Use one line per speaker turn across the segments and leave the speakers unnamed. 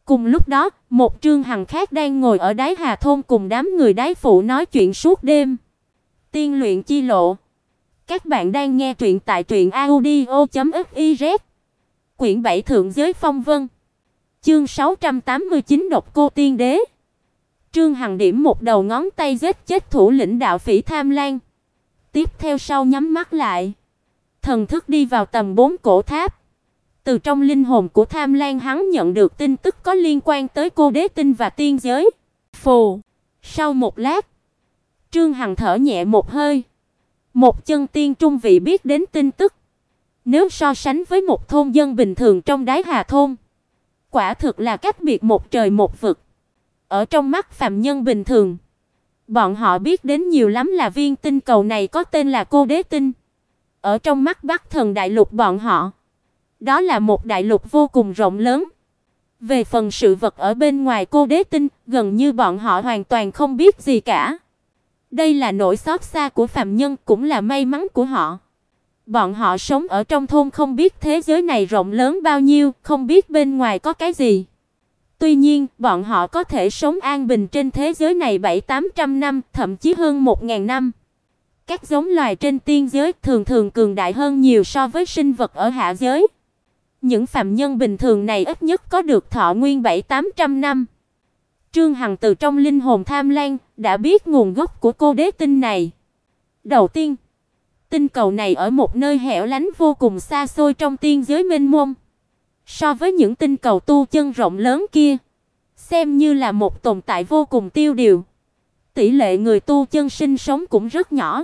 Cùng lúc đó, một Trương Hằng khác đang ngồi ở đáy Hà thôn cùng đám người đáy phụ nói chuyện suốt đêm. Tiên luyện chi lộ. Các bạn đang nghe truyện tại truyệnaudio.fiz. Quyển 7 Thượng giới phong vân. Chương 689 Độc cô tiên đế. Trương Hằng điểm một đầu ngón tay giết chết thủ lĩnh đạo phỉ Tham Lang. Tiếp theo sau nhắm mắt lại, thần thức đi vào tầng 4 cổ tháp. Từ trong linh hồn của Tham Lang hắn nhận được tin tức có liên quan tới cô đế tinh và tiên giới. Phù. Sau một lát, Trương Hằng thở nhẹ một hơi. Một chân tiên trung vị biết đến tin tức. Nếu so sánh với một thôn dân bình thường trong đáy Hà thôn, quả thực là cách biệt một trời một vực. Ở trong mắt phàm nhân bình thường, bọn họ biết đến nhiều lắm là viên tinh cầu này có tên là cô đế tinh. Ở trong mắt Bắc Thần đại lục bọn họ, đó là một đại lục vô cùng rộng lớn. Về phần sự vật ở bên ngoài cô đế tinh, gần như bọn họ hoàn toàn không biết gì cả. Đây là nỗi xót xa của phàm nhân, cũng là may mắn của họ. Bọn họ sống ở trong thôn không biết thế giới này rộng lớn bao nhiêu, không biết bên ngoài có cái gì. Tuy nhiên, bọn họ có thể sống an bình trên thế giới này 700-800 năm, thậm chí hơn 1000 năm. Các giống loài trên tiên giới thường thường cường đại hơn nhiều so với sinh vật ở hạ giới. Những phàm nhân bình thường này ít nhất có được thọ nguyên 700-800 năm. Trương Hằng từ trong linh hồn Tham Lang đã biết nguồn gốc của cô đế tinh này. Đầu tiên, tinh cầu này ở một nơi hẻo lánh vô cùng xa xôi trong tiên giới mênh mông. So với những tinh cầu tu chân rộng lớn kia, xem như là một tồn tại vô cùng tiêu điều. Tỷ lệ người tu chân sinh sống cũng rất nhỏ.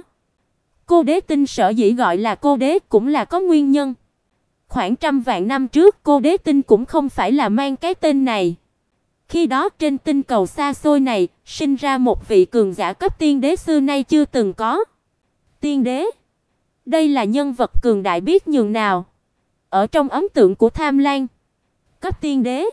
Cô đế tinh sở dĩ gọi là cô đế cũng là có nguyên nhân. Khoảng trăm vạn năm trước, cô đế tinh cũng không phải là mang cái tên này. Khi đó trên tinh cầu xa xôi này, sinh ra một vị cường giả cấp tiên đế xưa nay chưa từng có. Tiên đế, đây là nhân vật cường đại biết nhường nào. Ở trong ấn tượng của Tham Lang, cấp tiên đế,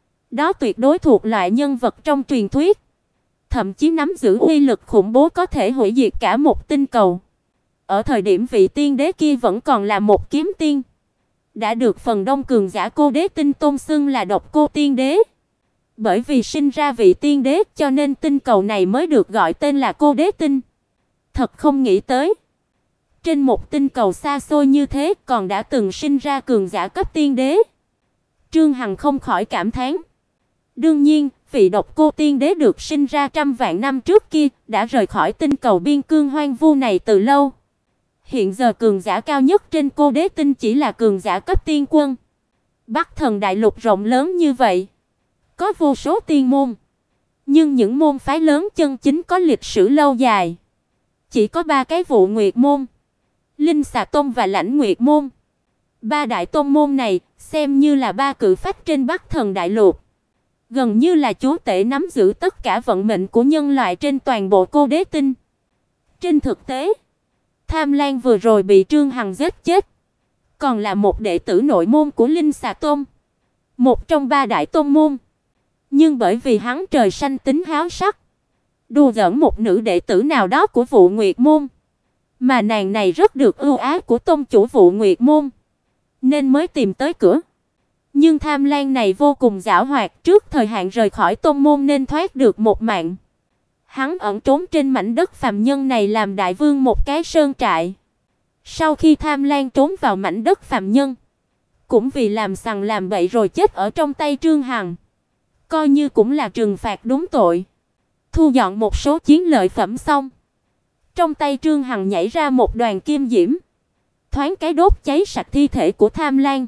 đó tuyệt đối thuộc loại nhân vật trong truyền thuyết, thậm chí nắm giữ uy lực khủng bố có thể hủy diệt cả một tinh cầu. Ở thời điểm vị tiên đế kia vẫn còn là một kiếm tiên, đã được phần đông cường giả cô đế tinh tôn xưng là độc cô tiên đế. Bởi vì sinh ra vị tiên đế cho nên tinh cầu này mới được gọi tên là cô đế tinh. Thật không nghĩ tới, trên một tinh cầu xa xôi như thế còn đã từng sinh ra cường giả cấp tiên đế. Trương Hằng không khỏi cảm thán. Đương nhiên, vị độc cô tiên đế được sinh ra trăm vạn năm trước kia đã rời khỏi tinh cầu biên cương hoang vu này từ lâu. Hiện giờ cường giả cao nhất trên cô đế tinh chỉ là cường giả cấp tiên quân. Bắc Thần đại lục rộng lớn như vậy, có vô số tiên môn, nhưng những môn phái lớn chân chính có lịch sử lâu dài chỉ có 3 cái: Vụ Nguyệt môn, Linh Xà tông và Lãnh Nguyệt môn. 3 đại tông môn này xem như là 3 cự phách trên Bắc Thần đại lục, gần như là chúa tể nắm giữ tất cả vận mệnh của nhân loại trên toàn bộ cô đế tinh. Trên thực tế, Tham Lang vừa rồi bị Trương Hằng giết chết, còn là một đệ tử nội môn của Linh Xà tông, một trong 3 đại tông môn. Nhưng bởi vì hắn trời xanh tính háo sắc, đùa giỡn một nữ đệ tử nào đó của Vụ Nguyệt môn, mà nàng này rất được ưu ái của tông chủ Vụ Nguyệt môn, nên mới tìm tới cửa. Nhưng Tham Lang này vô cùng giảo hoạt, trước thời hạn rời khỏi tông môn nên thoát được một mạng. Hắn ẩn trốn trên mảnh đất phàm nhân này làm đại vương một cái sơn trại. Sau khi Tham Lang trốn vào mảnh đất phàm nhân, cũng vì làm sằng làm bậy rồi chết ở trong tay Trương Hằng, coi như cũng là trừng phạt đúng tội. Thu dọn một số chiến lợi phẩm xong, trong tay Trương Hằng nhảy ra một đoàn kim diễm, thoáng cái đốt cháy sạch thi thể của Tham Lang.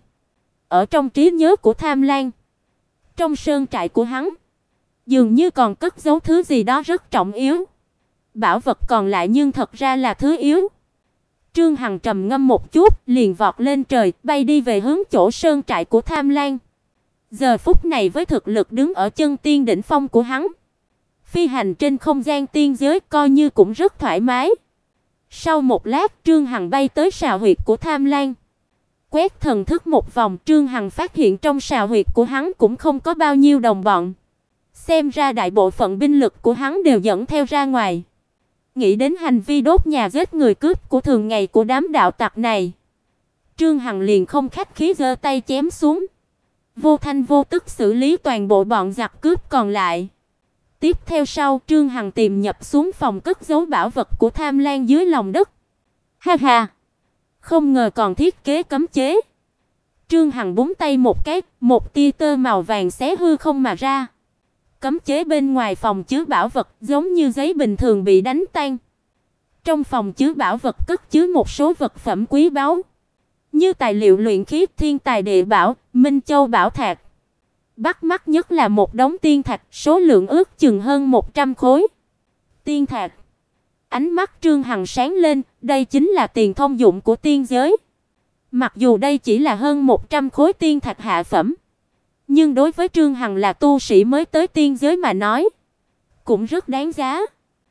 Ở trong trí nhớ của Tham Lang, trong sơn trại của hắn dường như còn cất giấu thứ gì đó rất trọng yếu. Bảo vật còn lại nhưng thật ra là thứ yếu. Trương Hằng trầm ngâm một chút, liền vọt lên trời, bay đi về hướng chỗ sơn trại của Tham Lang. Giờ phút này với thực lực đứng ở chân tiên đỉnh phong của hắn, phi hành trên không gian tiên giới coi như cũng rất thoải mái. Sau một lát, Trương Hằng bay tới sào huyệt của Tham Lang. Quét thần thức một vòng, Trương Hằng phát hiện trong sào huyệt của hắn cũng không có bao nhiêu đồng bọn. Xem ra đại bộ phận binh lực của hắn đều dẫn theo ra ngoài. Nghĩ đến hành vi đốt nhà giết người cướp của thường ngày của đám đạo tặc này, Trương Hằng liền không khách khí giơ tay chém xuống. vô thanh vô tức xử lý toàn bộ bọn giặc cướp còn lại. Tiếp theo sau, Trương Hằng tìm nhập xuống phòng cất giấu bảo vật của Tham Lang dưới lòng đất. Ha ha, không ngờ còn thiết kế cấm chế. Trương Hằng búng tay một cái, một tia tơ màu vàng xé hư không mà ra. Cấm chế bên ngoài phòng chứa bảo vật giống như giấy bình thường bị đánh tan. Trong phòng chứa bảo vật cất chứa một số vật phẩm quý báu, như tài liệu luyện khí, thiên tài địa bảo, minh châu bảo thạch. Bắt mắt nhất là một đống tiên thạch, số lượng ước chừng hơn 100 khối. Tiên thạch. Ánh mắt Trương Hằng sáng lên, đây chính là tiền thông dụng của tiên giới. Mặc dù đây chỉ là hơn 100 khối tiên thạch hạ phẩm, nhưng đối với Trương Hằng là tu sĩ mới tới tiên giới mà nói, cũng rất đáng giá.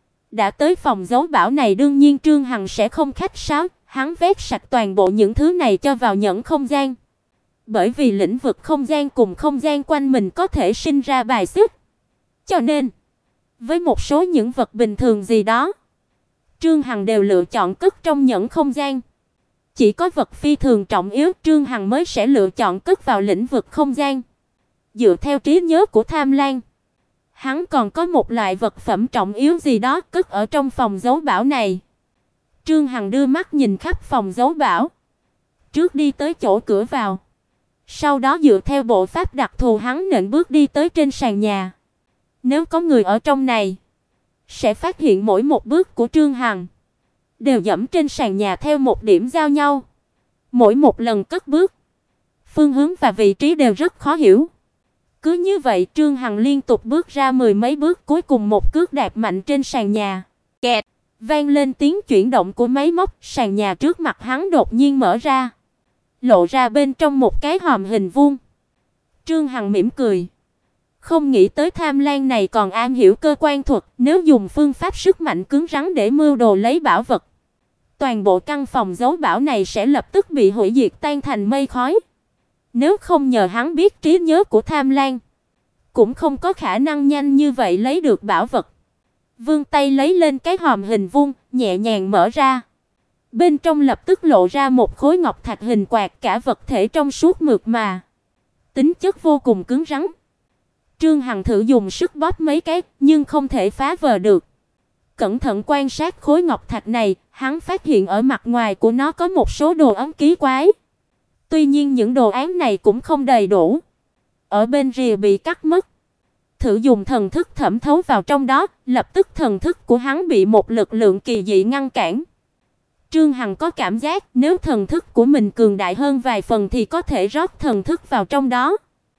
Đã tới phòng giấu bảo này, đương nhiên Trương Hằng sẽ không khách sáo, hắn vét sạch toàn bộ những thứ này cho vào nhẫn không gian. Bởi vì lĩnh vực không gian cùng không gian quanh mình có thể sinh ra bài xích. Cho nên, với một số những vật bình thường gì đó, Trương Hằng đều lựa chọn cất trong nhẫn không gian. Chỉ có vật phi thường trọng yếu Trương Hằng mới sẽ lựa chọn cất vào lĩnh vực không gian. Dựa theo trí nhớ của Tham Lang, hắn còn có một loại vật phẩm trọng yếu gì đó cất ở trong phòng giấu bảo này. Trương Hằng đưa mắt nhìn khắp phòng giấu bảo, trước đi tới chỗ cửa vào. Sau đó dựa theo bộ pháp đặc thù hắn nện bước đi tới trên sàn nhà. Nếu có người ở trong này, sẽ phát hiện mỗi một bước của Trương Hằng đều dẫm trên sàn nhà theo một điểm giao nhau. Mỗi một lần cất bước, phương hướng và vị trí đều rất khó hiểu. Cứ như vậy Trương Hằng liên tục bước ra mười mấy bước, cuối cùng một cước đạp mạnh trên sàn nhà. Kẹt, vang lên tiếng chuyển động của máy móc, sàn nhà trước mặt hắn đột nhiên mở ra, lộ ra bên trong một cái hòm hình vuông. Trương Hằng mỉm cười, không nghĩ tới Tham Lang này còn am hiểu cơ quan thuật, nếu dùng phương pháp sức mạnh cứng rắn để mưu đồ lấy bảo vật, toàn bộ căn phòng giấu bảo này sẽ lập tức bị hủy diệt tan thành mây khói. Nếu không nhờ hắn biết trí nhớ của Tham Lang, cũng không có khả năng nhanh như vậy lấy được bảo vật. Vươn tay lấy lên cái hòm hình vuông, nhẹ nhàng mở ra. Bên trong lập tức lộ ra một khối ngọc thạch hình quạt, cả vật thể trong suốt mượt mà, tính chất vô cùng cứng rắn. Trương Hằng thử dùng sức bóp mấy cái, nhưng không thể phá vỡ được. Cẩn thận quan sát khối ngọc thạch này, hắn phát hiện ở mặt ngoài của nó có một số đồ ấn ký quái. Tuy nhiên những đồ án này cũng không đầy đủ, ở bên rìa bị cắt mất. Thử dùng thần thức thẩm thấu vào trong đó, lập tức thần thức của hắn bị một lực lượng kỳ dị ngăn cản. Trương Hằng có cảm giác nếu thần thức của mình cường đại hơn vài phần thì có thể rót thần thức vào trong đó.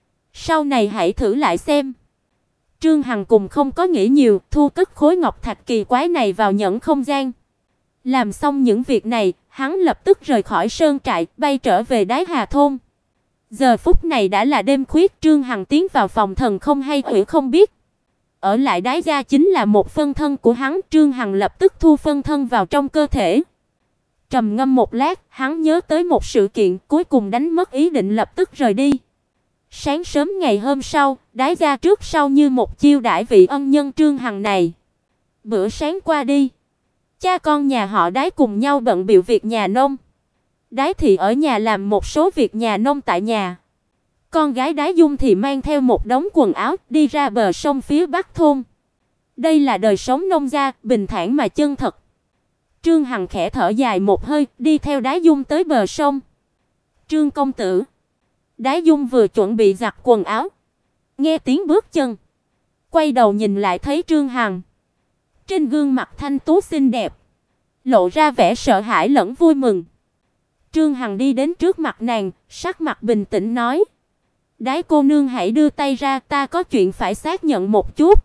Sau này hãy thử lại xem. Trương Hằng cùng không có nghĩ nhiều, thu cất khối ngọc thạch kỳ quái này vào nhẫn không gian. Làm xong những việc này, hắn lập tức rời khỏi sơn trại, bay trở về Đái Hà thôn. Giờ phút này đã là đêm khuya, Trương Hằng tiến vào phòng thần không hay ủy không biết. Ở lại Đái gia chính là một phân thân của hắn, Trương Hằng lập tức thu phân thân vào trong cơ thể. Trầm ngâm một lát, hắn nhớ tới một sự kiện, cuối cùng đánh mất ý định lập tức rời đi. Sáng sớm ngày hôm sau, Đái gia trước sau như một chiêu đãi vị ân nhân Trương Hằng này. Bữa sáng qua đi, cha con nhà họ Đái cùng nhau bận bịu việc nhà nông. Đái Thị ở nhà làm một số việc nhà nông tại nhà. Con gái Đái Dung thì mang theo một đống quần áo đi ra bờ sông phía bắc thôn. Đây là đời sống nông gia, bình thản mà chân thật. Trương Hằng khẽ thở dài một hơi, đi theo Đái Dung tới bờ sông. Trương công tử. Đái Dung vừa chuẩn bị giặt quần áo, nghe tiếng bước chân, quay đầu nhìn lại thấy Trương Hằng. Trên gương mặt thanh tú xinh đẹp, lộ ra vẻ sợ hãi lẫn vui mừng. Trương Hằng đi đến trước mặt nàng, sắc mặt bình tĩnh nói: "Đái cô nương hãy đưa tay ra, ta có chuyện phải xác nhận một chút."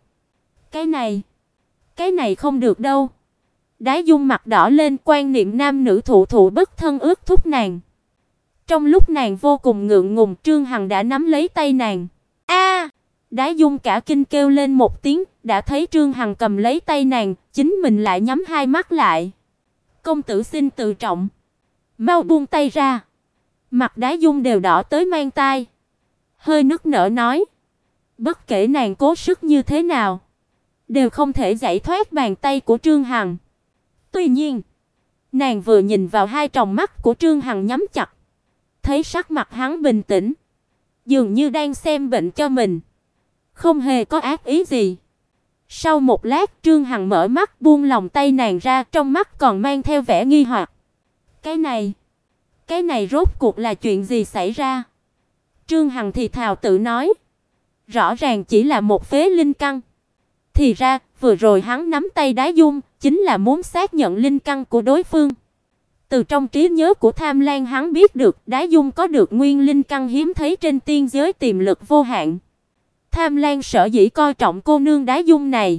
Cái này không được đâu." Đái Dung mặt đỏ lên, quan niệm nam nữ thụ thụ bất thân ước thúc nàng. Trong lúc nàng vô cùng ngượng ngùng, Trương Hằng đã nắm lấy tay nàng. "A!" Đái Dung cả kinh kêu lên một tiếng, đã thấy Trương Hằng cầm lấy tay nàng, chính mình lại nhắm hai mắt lại. "Công tử xin tự trọng, mau buông tay ra." Mặt Đái Dung đều đỏ tới mang tai, hơi nức nở nói: Bất kể nàng cố sức như thế nào, đều không thể giải thoát bàn tay của Trương Hằng. Tuy nhiên, nàng vừa nhìn vào hai tròng mắt của Trương Hằng nhắm chặt, thấy sắc mặt hắn bình tĩnh, dường như đang xem bệnh cho mình, không hề có ác ý gì. Sau một lát, Trương Hằng mở mắt buông lòng tay nàng ra, trong mắt còn mang theo vẻ nghi hoặc. Cái này rốt cuộc là chuyện gì xảy ra? Trương Hằng thì thào tự nói, rõ ràng chỉ là một phế linh căn. Thì ra, vừa rồi hắn nắm tay Đái Dung, chính là muốn xác nhận linh căn của đối phương. Từ trong trí nhớ của Tham Lan hắn biết được Đái Dung có được nguyên linh căn hiếm thấy trên tiên giới, tiềm lực vô hạn. Tham Lan sở dĩ coi trọng cô nương Đái Dung này,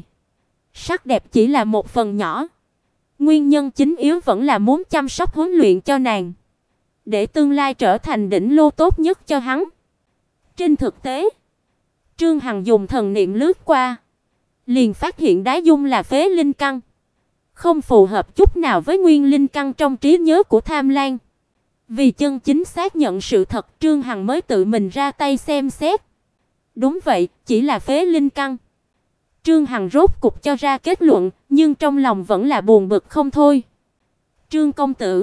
sắc đẹp chỉ là một phần nhỏ. Nguyên nhân chính yếu vẫn là muốn chăm sóc huấn luyện cho nàng, để tương lai trở thành đỉnh lô tốt nhất cho hắn. Trên thực tế, Trương Hằng dùng thần niệm lướt qua, liền phát hiện Đái Dung là phế linh căn, không phù hợp chút nào với nguyên linh căn trong trí nhớ của Tham Lan. Vì chân chính xác nhận sự thật, Trương Hằng mới tự mình ra tay xem xét. Đúng vậy, chỉ là phế linh căn. Trương Hằng rốt cục cho ra kết luận, nhưng trong lòng vẫn là buồn bực không thôi. Trương công tử,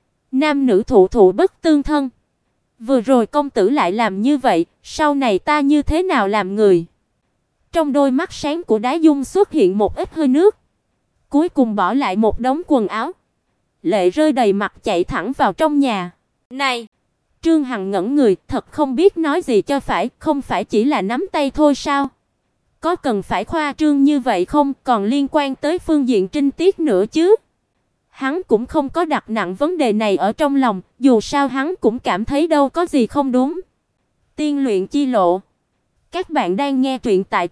nam nữ thụ thụ bất tương thân. Vừa rồi công tử lại làm như vậy, sau này ta như thế nào làm người? Trong đôi mắt sáng của Đái Dung xuất hiện một ít hơi nước, cuối cùng bỏ lại một đống quần áo, lệ rơi đầy mặt chạy thẳng vào trong nhà. Này! Trương Hằng ngẩn người, thật không biết nói gì cho phải, không phải chỉ là nắm tay thôi sao? Có cần phải khoa trương như vậy không, còn liên quan tới phương diện trinh tiết nữa chứ? Hắn cũng không có đặt nặng vấn đề này ở trong lòng, dù sao hắn cũng cảm thấy đâu có gì không đúng. Tiên luyện chi lộ. Các bạn đang nghe truyện tại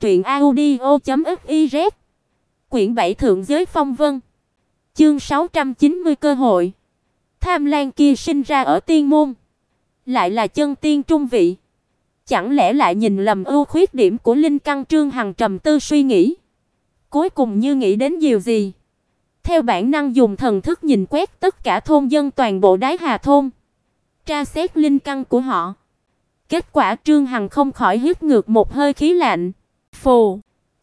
truyệnaudio.fiz. Quyển 7 Thượng giới phong vân. Chương 690 cơ hội. Tham Lan kia sinh ra ở tiên môn, lại là chân tiên trung vị. Chẳng lẽ lại nhìn lầm ưu khuyết điểm của linh căn? Trương Hằng trầm tư suy nghĩ, cuối cùng như nghĩ đến điều gì, theo bản năng dùng thần thức nhìn quét tất cả thôn dân toàn bộ Đái Hà thôn, tra xét linh căn của họ. Kết quả Trương Hằng không khỏi hít ngược một hơi khí lạnh. Phù,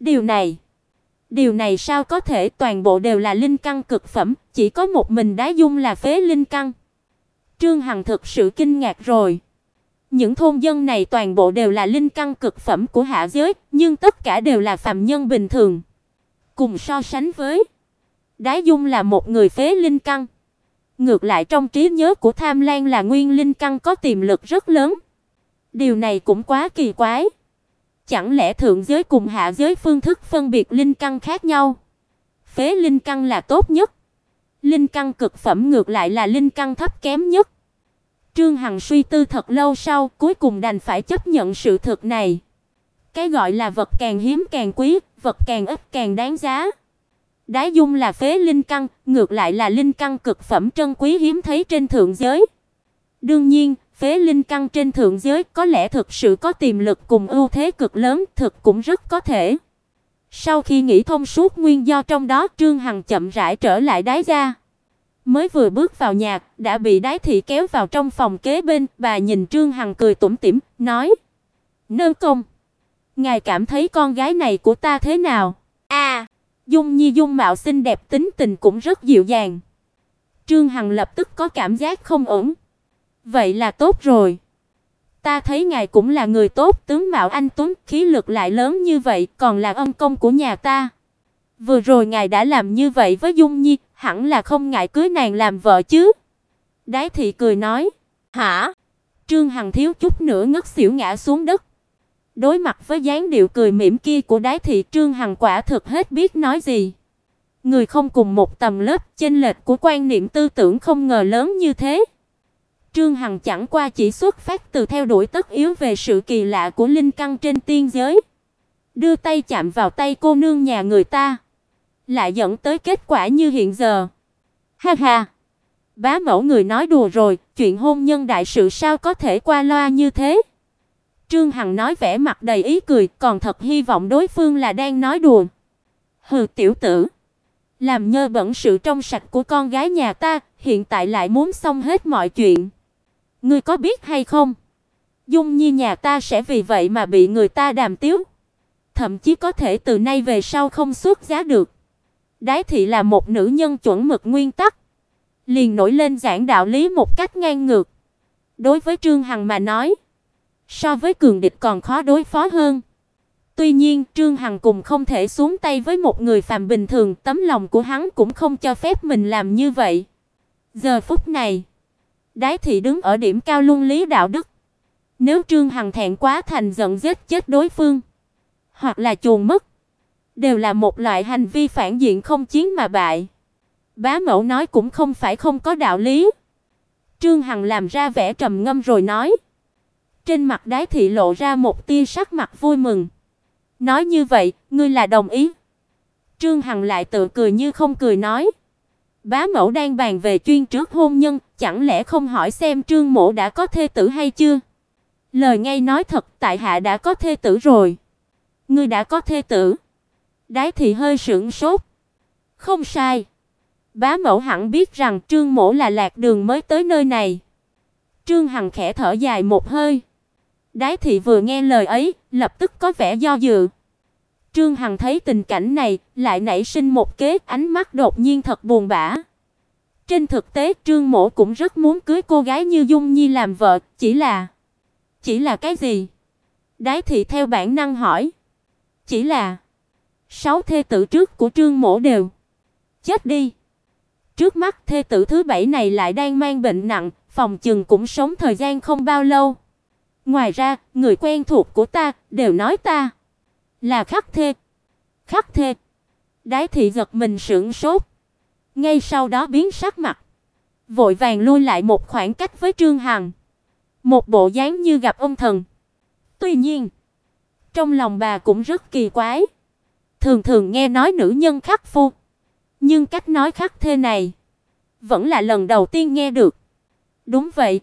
điều này sao có thể, toàn bộ đều là linh căn cực phẩm, chỉ có một mình Đái Dung là phế linh căn. Trương Hằng thực sự kinh ngạc rồi. Những thôn dân này toàn bộ đều là linh căn cực phẩm của hạ giới, nhưng tất cả đều là phàm nhân bình thường. Cùng so sánh với, Đái Dung là một người phế linh căn. Ngược lại trong trí nhớ của Tham Lan là nguyên linh căn có tiềm lực rất lớn. Điều này cũng quá kỳ quái. Chẳng lẽ thượng giới cùng hạ giới phương thức phân biệt linh căn khác nhau? Phế linh căn là tốt nhất, linh căn cực phẩm ngược lại là linh căn thấp kém nhất. Trương Hằng suy tư thật lâu sau, cuối cùng đành phải chấp nhận sự thực này. Cái gọi là vật càng hiếm càng quý, vật càng ít càng đáng giá. Đái Dung là phế linh căn, ngược lại là linh căn cực phẩm trân quý hiếm thấy trên thượng giới. Đương nhiên, phế linh căn trên thượng giới có lẽ thực sự có tiềm lực cùng ưu thế cực lớn, thực cũng rất có thể. Sau khi nghĩ thông suốt nguyên do trong đó, Trương Hằng chậm rãi trở lại Đái gia. Mới vừa bước vào nhà, đã bị Đái thị kéo vào trong phòng kế bên. Bà nhìn Trương Hằng cười tủm tỉm, nói: "Nương công, ngài cảm thấy con gái này của ta thế nào?" Dung Nhi dung mạo xinh đẹp, tính tình cũng rất dịu dàng. Trương Hằng lập tức có cảm giác không ổn. Vậy là tốt rồi. Ta thấy ngài cũng là người tốt, tướng mạo anh tuấn, khí lực lại lớn như vậy, còn là ân công của nhà ta. Vừa rồi ngài đã làm như vậy với Dung Nhi, hẳn là không ngại cưới nàng làm vợ chứ?" Đái thị cười nói. "Hả?" Trương Hằng thiếu chút nữa ngất xỉu ngã xuống đất. Đối mặt với dáng điệu cười mỉm kia của Đái thị, Trương Hằng quả thực hết biết nói gì. Người không cùng một tầng lớp, chênh lệch của quan niệm tư tưởng không ngờ lớn như thế. Trương Hằng chẳng qua chỉ xuất phát từ theo đuổi tất yếu về sự kỳ lạ của linh căn trên tiên giới, đưa tay chạm vào tay cô nương nhà người ta, lại dẫn tới kết quả như hiện giờ. Ha ha, bá mẫu người nói đùa rồi, chuyện hôn nhân đại sự sao có thể qua loa như thế? Trương Hằng nói vẻ mặt đầy ý cười, còn thật hy vọng đối phương là đang nói đùa. Hừ, tiểu tử, làm nhơ bẩn sự trong sạch của con gái nhà ta, hiện tại lại muốn xong hết mọi chuyện. Ngươi có biết hay không? Dung Nhi nhà ta sẽ vì vậy mà bị người ta đàm tiếu, thậm chí có thể từ nay về sau không xuất giá được. Đái thị là một nữ nhân chuẩn mực nguyên tắc, liền nổi lên giảng đạo lý một cách ngang ngược. Đối với Trương Hằng mà nói, so với cường địch còn khó đối phó hơn. Tuy nhiên, Trương Hằng cùng không thể xuống tay với một người phàm bình thường, tấm lòng của hắn cũng không cho phép mình làm như vậy. Giờ phút này, Đái thị đứng ở điểm cao luân lý đạo đức. Nếu Trương Hằng thẹn quá thành giận giết chết đối phương, hoặc là chuồn mất, đều là một loại hành vi phản diện không chiến mà bại. Bá mẫu nói cũng không phải không có đạo lý. Trương Hằng làm ra vẻ trầm ngâm rồi nói. Trên mặt Đái thị lộ ra một tia sắc mặt vui mừng. Nói như vậy, ngươi là đồng ý? Trương Hằng lại tự cười như không cười nói. Bá mẫu đang bàn về chuyên trước hôn nhân, chẳng lẽ không hỏi xem Trương mỗ đã có thê tử hay chưa? Lời ngay nói thật, tại hạ đã có thê tử rồi. Ngươi đã có thê tử? Đái thị hơi sững sốt. Không sai. Bá mẫu hẳn biết rằng Trương mỗ là lạc đường mới tới nơi này. Trương Hằng khẽ thở dài một hơi. Đái thị vừa nghe lời ấy, lập tức có vẻ do dự. Trương Hằng thấy tình cảnh này, lại nảy sinh một kế, ánh mắt đột nhiên thật buồn bã. Trên thực tế, Trương mỗ cũng rất muốn cưới cô gái như Dung Nhi làm vợ, chỉ là cái gì? Đái thị theo bản năng hỏi. Chỉ là 6 thê tử trước của Trương mỗ đều chết đi. Trước mắt thê tử thứ 7 này lại đang mang bệnh nặng, phòng chừng cũng sống thời gian không bao lâu. Ngoài ra, người quen thuộc của ta đều nói ta là khắc thê. Khắc thê? Đái thị giật mình sững sốt, ngay sau đó biến sắc mặt, vội vàng lui lại một khoảng cách với Trương Hằng, một bộ dáng như gặp ông thần. Tuy nhiên, trong lòng bà cũng rất kỳ quái. Thường thường nghe nói nữ nhân khắc phu, nhưng cách nói khắc thê này vẫn là lần đầu tiên nghe được. Đúng vậy,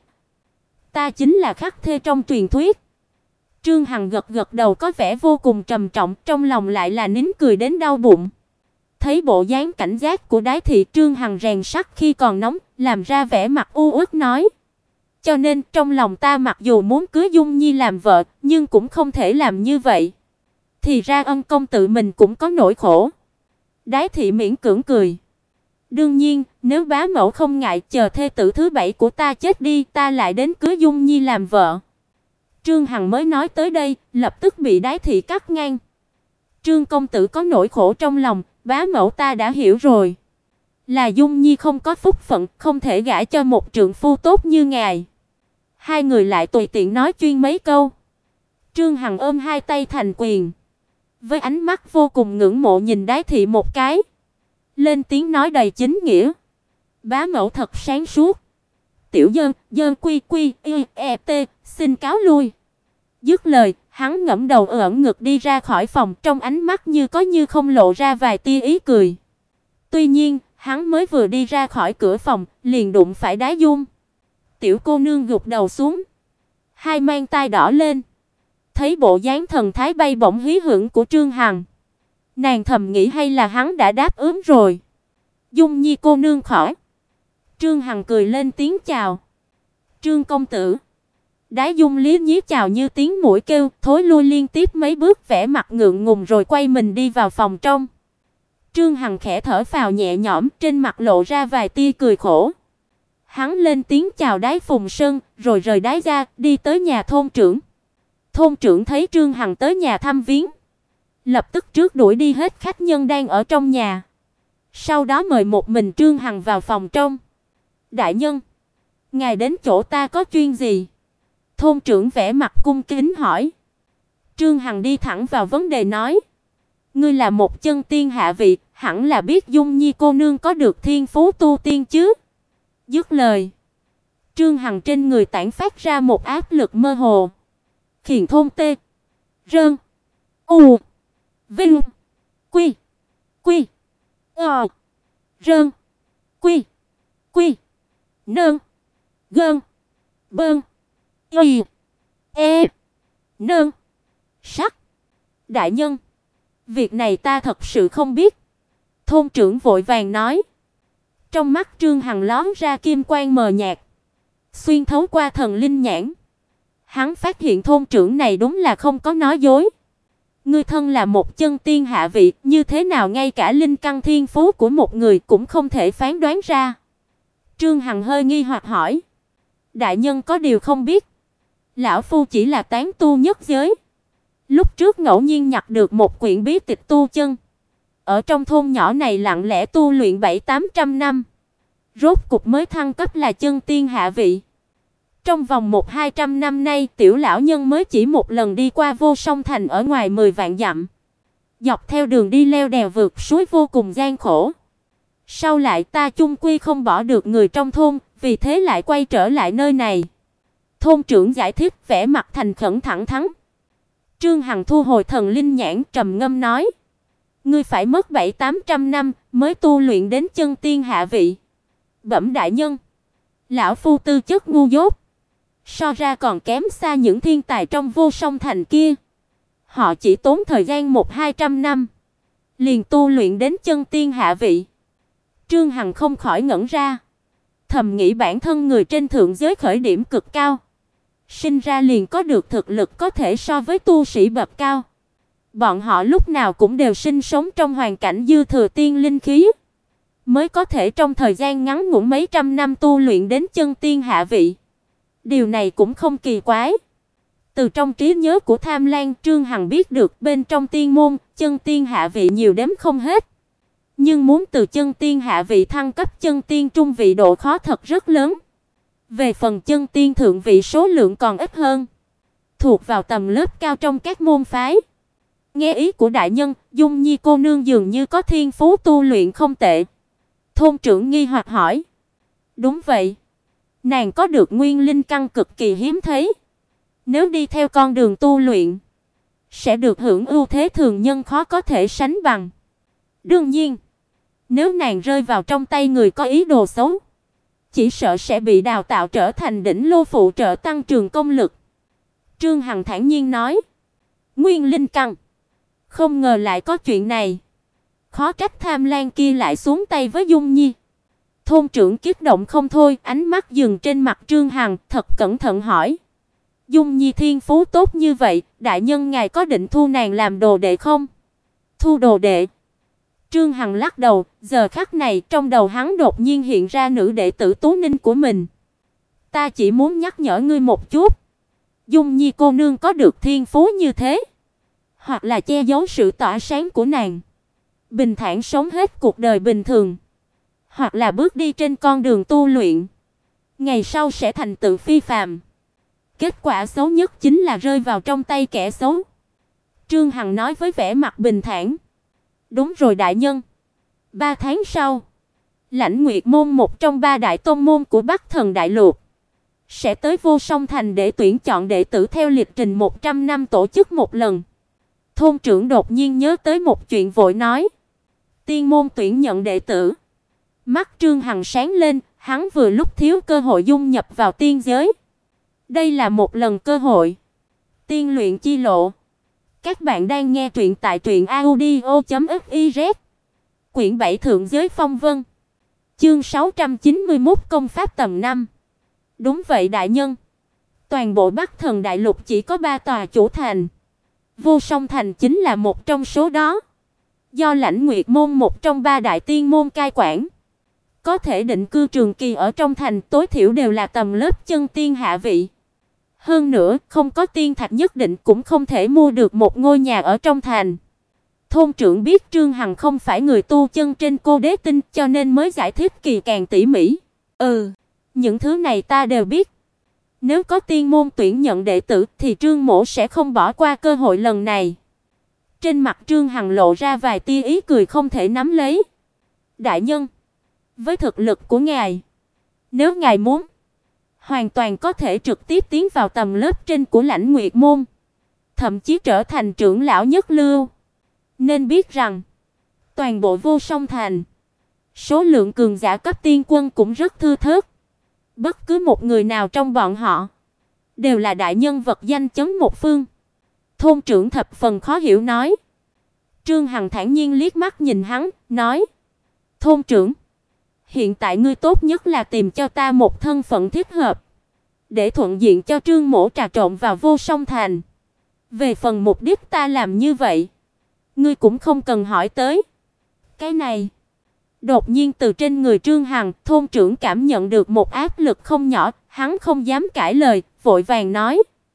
ta chính là khắc thê trong truyền thuyết. Trương Hằng gật gật đầu có vẻ vô cùng trầm trọng, trong lòng lại là nín cười đến đau bụng. Thấy bộ dáng cảnh giác của Đái thị, Trương Hằng rèn sắt khi còn nóng, làm ra vẻ mặt u uất nói. Cho nên trong lòng ta mặc dù muốn cưới Dung Nhi làm vợ, nhưng cũng không thể làm như vậy. Thì ra Ân công tự mình cũng có nỗi khổ. Đái thị miễn cưỡng cười. Đương nhiên, nếu bá mẫu không ngại, chờ thê tử thứ 7 của ta chết đi, ta lại đến cưới Dung Nhi làm vợ. Trương Hằng mới nói tới đây, lập tức bị Đái thị cắt ngang. Trương công tử có nỗi khổ trong lòng, bá mẫu ta đã hiểu rồi. Là Dung Nhi không có phúc phận, không thể gả cho một trượng phu tốt như ngài. Hai người lại tùy tiện nói chuyên mấy câu. Trương Hằng ôm hai tay thành quyền, với ánh mắt vô cùng ngưỡng mộ nhìn Đái thị một cái, lên tiếng nói đầy chính nghĩa. Bá mẫu thật sáng suốt. Tiểu dân, dân quy quy, t, xin cáo lui. Dứt lời, hắn ngẫm đầu ưỡn ngực đi ra khỏi phòng, trong ánh mắt như có như không lộ ra vài tia ý cười. Tuy nhiên, hắn mới vừa đi ra khỏi cửa phòng, liền đụng phải Đái Dung. Tiểu cô nương gục đầu xuống, hai mang tai đỏ lên. Thấy bộ dáng thần thái bay bổng hí hửng của Trương Hằng, nàng thầm nghĩ hay là hắn đã đáp ứng rồi. Dung Nhi cô nương khỏi. Trương Hằng cười lên tiếng chào. Trương công tử. Đái Dung lý nhí chào như tiếng muỗi kêu, thối lui liên tiếp mấy bước, vẻ mặt ngượng ngùng rồi quay mình đi vào phòng trong. Trương Hằng khẽ thở phào nhẹ nhõm, trên mặt lộ ra vài tia cười khổ. Hắn lên tiếng chào Đái Phùng Sơn, rồi rời Đái gia, đi tới nhà thôn trưởng. Thôn trưởng thấy Trương Hằng tới nhà thăm viếng, lập tức trước đuổi đi hết khách nhân đang ở trong nhà. Sau đó mời một mình Trương Hằng vào phòng trong. Đại nhân, ngài đến chỗ ta có chuyện gì? Thôn trưởng vẻ mặt cung kính hỏi. Trương Hằng đi thẳng vào vấn đề nói. Ngươi là một chân tiên hạ vị, hẳn là biết Dung Nhi cô nương có được thiên phú tu tiên chứ? Dứt lời, Trương Hằng trên người tản phát ra một áp lực mơ hồ. Khiển thôn tê, rơn, u, vinh, quy, quy, rơn, quy, quy, nơn, gơn, bơn, y, nơn, sắc. Đại nhân, việc này ta thật sự không biết. Thôn trưởng vội vàng nói. Trong mắt Trương Hằng lóe ra kim quang mờ nhạt, xuyên thấu qua thần linh nhãn. Hắn phát hiện thôn trưởng này đúng là không có nói dối. Ngươi thân là một chân tiên hạ vị, như thế nào ngay cả linh căn thiên phú của một người cũng không thể phán đoán ra? Trương Hằng hơi nghi hoặc hỏi. Đại nhân có điều không biết, Lão phu chỉ là tán tu nhất giới. Lúc trước ngẫu nhiên nhặt được một quyển bí tịch tu chân. Ở trong thôn nhỏ này lặng lẽ tu luyện 700-800 năm. Rốt cục mới thăng cấp là chân tiên hạ vị. Trong vòng 100-200 năm nay, tiểu lão nhân mới chỉ một lần đi qua Vô Song Thành ở ngoài 10 vạn dặm. Dọc theo đường đi leo đèo vượt suối vô cùng gian khổ. Sau lại ta chung quy không bỏ được người trong thôn, vì thế lại quay trở lại nơi này. Thôn trưởng giải thích vẻ mặt thành khẩn thẳng thắn. Trương Hằng thu hồi thần linh nhãn trầm ngâm nói. Ngươi phải mất 700-800 năm mới tu luyện đến chân tiên hạ vị. Bẩm đại nhân, lão phu tư chất ngu dốt, so ra còn kém xa những thiên tài trong Vô Song Thành kia. Họ chỉ tốn thời gian 100-200 năm liền tu luyện đến chân tiên hạ vị. Trương Hằng không khỏi ngẩn ra, thầm nghĩ bản thân người trên thượng giới khởi điểm cực cao, sinh ra liền có được thực lực có thể so với tu sĩ bậc cao. Bọn họ lúc nào cũng đều sinh sống trong hoàn cảnh dư thừa tiên linh khí, mới có thể trong thời gian ngắn ngủn mấy trăm năm tu luyện đến chân tiên hạ vị. Điều này cũng không kỳ quái. Từ trong trí nhớ của Tham Lan, Trương Hằng biết được bên trong tiên môn, chân tiên hạ vị nhiều đếm không hết. Nhưng muốn từ chân tiên hạ vị thăng cấp chân tiên trung vị độ khó thật rất lớn. Về phần chân tiên thượng vị số lượng còn ít hơn, thuộc vào tầm lớp cao trong các môn phái. Nghe ý của đại nhân, Dung Nhi cô nương dường như có thiên phú tu luyện không tệ. Thôn trưởng nghi hoặc hỏi. Đúng vậy. Nàng có được nguyên linh căn cực kỳ hiếm thấy. Nếu đi theo con đường tu luyện, sẽ được hưởng ưu thế thường nhân khó có thể sánh bằng. Đương nhiên, nếu nàng rơi vào trong tay người có ý đồ xấu, chỉ sợ sẽ bị đào tạo trở thành đỉnh lô phụ trợ tăng trưởng công lực. Trương Hằng thản nhiên nói. Nguyên linh căn. Không ngờ lại có chuyện này. Khó trách Tham Lan kia lại xuống tay với Dung Nhi. Thôn trưởng kích động không thôi, ánh mắt dừng trên mặt Trương Hằng, thật cẩn thận hỏi. Dung Nhi thiên phú tốt như vậy, đại nhân ngài có định thu nàng làm đồ đệ không? Thu đồ đệ? Trương Hằng lắc đầu, giờ khắc này trong đầu hắn đột nhiên hiện ra nữ đệ tử Tú Ninh của mình. Ta chỉ muốn nhắc nhở ngươi một chút. Dung Nhi cô nương có được thiên phú như thế, hoặc là che giấu sự tỏa sáng của nàng, bình thản sống hết cuộc đời bình thường, hoặc là bước đi trên con đường tu luyện, ngày sau sẽ thành tựu phi phàm. Kết quả xấu nhất chính là rơi vào trong tay kẻ xấu. Trương Hằng nói với vẻ mặt bình thản. Đúng rồi đại nhân. 3 tháng sau, Lãnh Nguyệt môn, một trong 3 đại tông môn của Bắc Thần Đại Lục, sẽ tới Vô Song Thành để tuyển chọn đệ tử theo lịch trình 100 năm tổ chức một lần. Thôn trưởng đột nhiên nhớ tới một chuyện vội nói. Tiên môn tuyển nhận đệ tử. Mắt Trương Hằng sáng lên, hắn vừa lúc thiếu cơ hội dung nhập vào tiên giới. Đây là một lần cơ hội. Tiên luyện chi lộ. Các bạn đang nghe truyện tại truyệnaudio.fiz. Quyển 7 Thượng giới phong vân. Chương 691 công pháp tầm 5. Đúng vậy đại nhân. Toàn bộ Bắc Thần Đại Lục chỉ có 3 tòa chủ thành. Vô Song Thành chính là một trong số đó. Do Lãnh Nguyệt môn, một trong 3 đại tiên môn cai quản, có thể định cư trường kỳ ở trong thành tối thiểu đều là tầm lớp chân tiên hạ vị. Hơn nữa, không có tiên thạch nhất định cũng không thể mua được một ngôi nhà ở trong thành. Thôn trưởng biết Trương Hằng không phải người tu chân trên Cô Đế Tinh, cho nên mới giải thích kỳ càng tỉ mỉ. Những thứ này ta đều biết. Nếu có tiên môn tuyển nhận đệ tử thì Trương mỗ sẽ không bỏ qua cơ hội lần này. Trên mặt Trương Hằng lộ ra vài tia ý cười không thể nắm lấy. Đại nhân, với thực lực của ngài, nếu ngài muốn, hoàn toàn có thể trực tiếp tiến vào tầm lớp trên của Lãnh Nguyệt môn, thậm chí trở thành trưởng lão nhất lưu. Nên biết rằng, toàn bộ Vô Song Thành, số lượng cường giả cấp tiên quân cũng rất thưa thớt. Bất cứ một người nào trong bọn họ đều là đại nhân vật danh chấn một phương. Thôn trưởng thập phần khó hiểu nói. Trương Hằng thản nhiên liếc mắt nhìn hắn, nói: "Thôn trưởng, hiện tại ngươi tốt nhất là tìm cho ta một thân phận thích hợp, để thuận diện cho Trương mỗ trà trộn vào Vô Song Thành. Về phần mục đích ta làm như vậy, ngươi cũng không cần hỏi tới." Cái này, đột nhiên từ trên người Trương Hằng, thôn trưởng cảm nhận được một áp lực không nhỏ, hắn không dám cãi lời, vội vàng nói: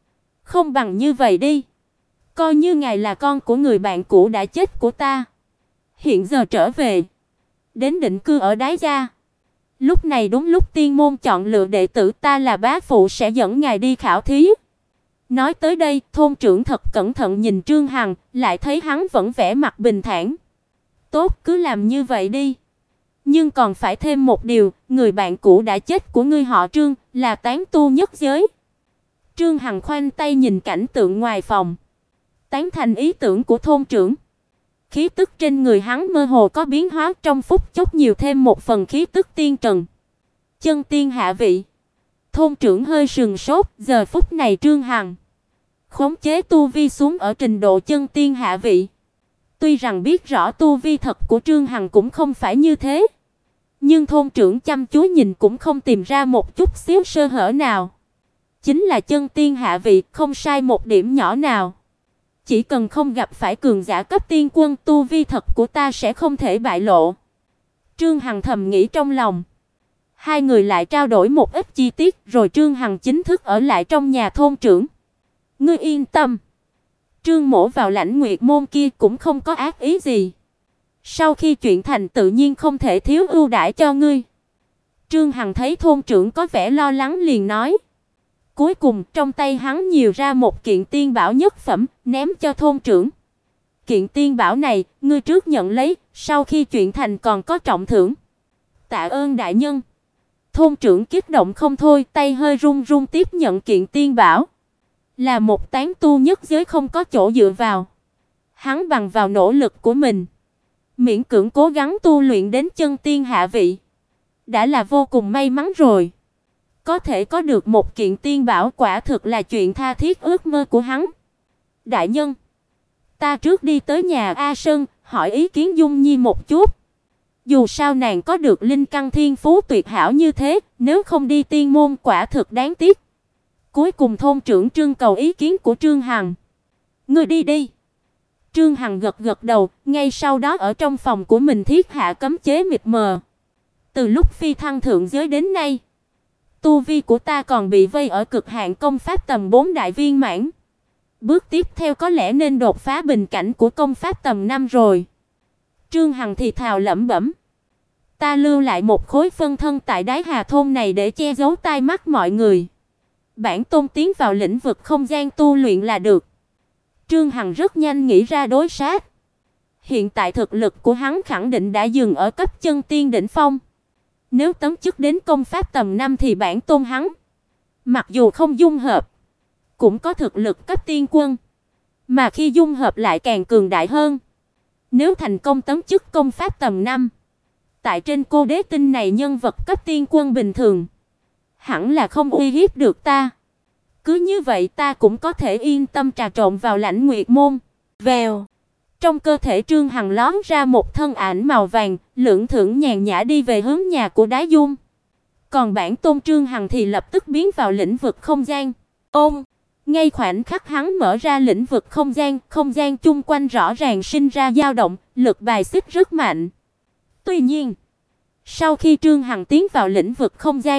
Không bằng như vậy đi, coi như ngài là con của người bạn cũ đã chết của ta, hiện giờ trở về, đến định cư ở Đái gia. Lúc này đúng lúc tiên môn chọn lựa đệ tử, ta là bá phụ sẽ dẫn ngài đi khảo thí. Nói tới đây, thôn trưởng thật cẩn thận nhìn Trương Hằng, lại thấy hắn vẫn vẻ mặt bình thản. Tốt, cứ làm như vậy đi. Nhưng còn phải thêm một điều, người bạn cũ đã chết của ngươi họ Trương là tán tu nhất giới. Trương Hằng khoanh tay nhìn cảnh tượng ngoài phòng, tán thành ý tưởng của thôn trưởng. Khí tức trên người hắn mơ hồ có biến hóa, trong phút chốc nhiều thêm một phần khí tức tiên trần. Chân tiên hạ vị. Thôn trưởng hơi sừng sốt, giờ phút này Trương Hằng khống chế tu vi xuống ở trình độ chân tiên hạ vị. Tuy rằng biết rõ tu vi thật của Trương Hằng cũng không phải như thế, nhưng thôn trưởng chăm chú nhìn cũng không tìm ra một chút xíu sơ hở nào. Chính là chân tiên hạ vị, không sai một điểm nhỏ nào. Chỉ cần không gặp phải cường giả cấp tiên quân, tu vi thật của ta sẽ không thể bại lộ. Trương Hằng thầm nghĩ trong lòng. Hai người lại trao đổi một ít chi tiết, rồi Trương Hằng chính thức ở lại trong nhà thôn trưởng. Ngươi yên tâm, Trương mỗ vào Lãnh Nguyệt môn kia cũng không có ác ý gì. Sau khi chuyện thành tự nhiên không thể thiếu ưu đãi cho ngươi. Trương Hằng thấy thôn trưởng có vẻ lo lắng liền nói. Cuối cùng trong tay hắn nhiều ra một kiện tiên bảo nhất phẩm, ném cho thôn trưởng. Kiện tiên bảo này, ngươi trước nhận lấy, sau khi chuyện thành còn có trọng thưởng. Tạ ơn đại nhân. Thôn trưởng kích động không thôi, tay hơi run run tiếp nhận kiện tiên bảo. Là một tán tu nhất giới không có chỗ dựa vào, hắn bằng vào nỗ lực của mình, miễn cưỡng cố gắng tu luyện đến chân tiên hạ vị, đã là vô cùng may mắn rồi. Có thể có được một kiện tiên bảo quả thực là chuyện tha thiết ước mơ của hắn. Đại nhân, ta trước đi tới nhà A Sơn, hỏi ý kiến Dung Nhi một chút. Dù sao nàng có được linh căn thiên phú tuyệt hảo như thế, nếu không đi tiên môn quả thực đáng tiếc. Cuối cùng thôn trưởng trưng cầu ý kiến của Trương Hằng. Ngươi đi đi. Trương Hằng gật gật đầu, ngay sau đó ở trong phòng của mình thiết hạ cấm chế mịt mờ. Từ lúc phi thăng thượng giới đến nay, tu vi của ta còn bị vây ở cực hạn công pháp tầm 4 đại viên mãn. Bước tiếp theo có lẽ nên đột phá bình cảnh của công pháp tầm 5 rồi. Trương Hằng thì thào lẩm bẩm. Ta lưu lại một khối phân thân tại Đái Hà thôn này để che giấu tai mắt mọi người. Bản tôn tiến vào lĩnh vực không gian tu luyện là được. Trương Hằng rất nhanh nghĩ ra đối sách. Hiện tại thực lực của hắn khẳng định đã dừng ở cấp chân tiên đỉnh phong. Nếu tấn chức đến công pháp tầm 5 thì bản tôn hắn, mặc dù không dung hợp, cũng có thực lực cấp tiên quân, mà khi dung hợp lại càng cường đại hơn. Nếu thành công tấn chức công pháp tầm 5, tại trên cô đế tinh này nhân vật cấp tiên quân bình thường hẳn là không uy hiếp được ta. Cứ như vậy ta cũng có thể yên tâm trà trộn vào Lãnh Nguyệt môn. Vèo, trong cơ thể Trương Hằng lóe ra một thân ảnh màu vàng, lững thững nhàn nhã đi về hướng nhà của Đái Dung. Còn bản tôn Trương Hằng thì lập tức biến vào lĩnh vực không gian. Ôm, ngay khoảnh khắc hắn mở ra lĩnh vực không gian chung quanh rõ ràng sinh ra dao động, lực bài xích rất mạnh. Tuy nhiên, sau khi Trương Hằng tiến vào lĩnh vực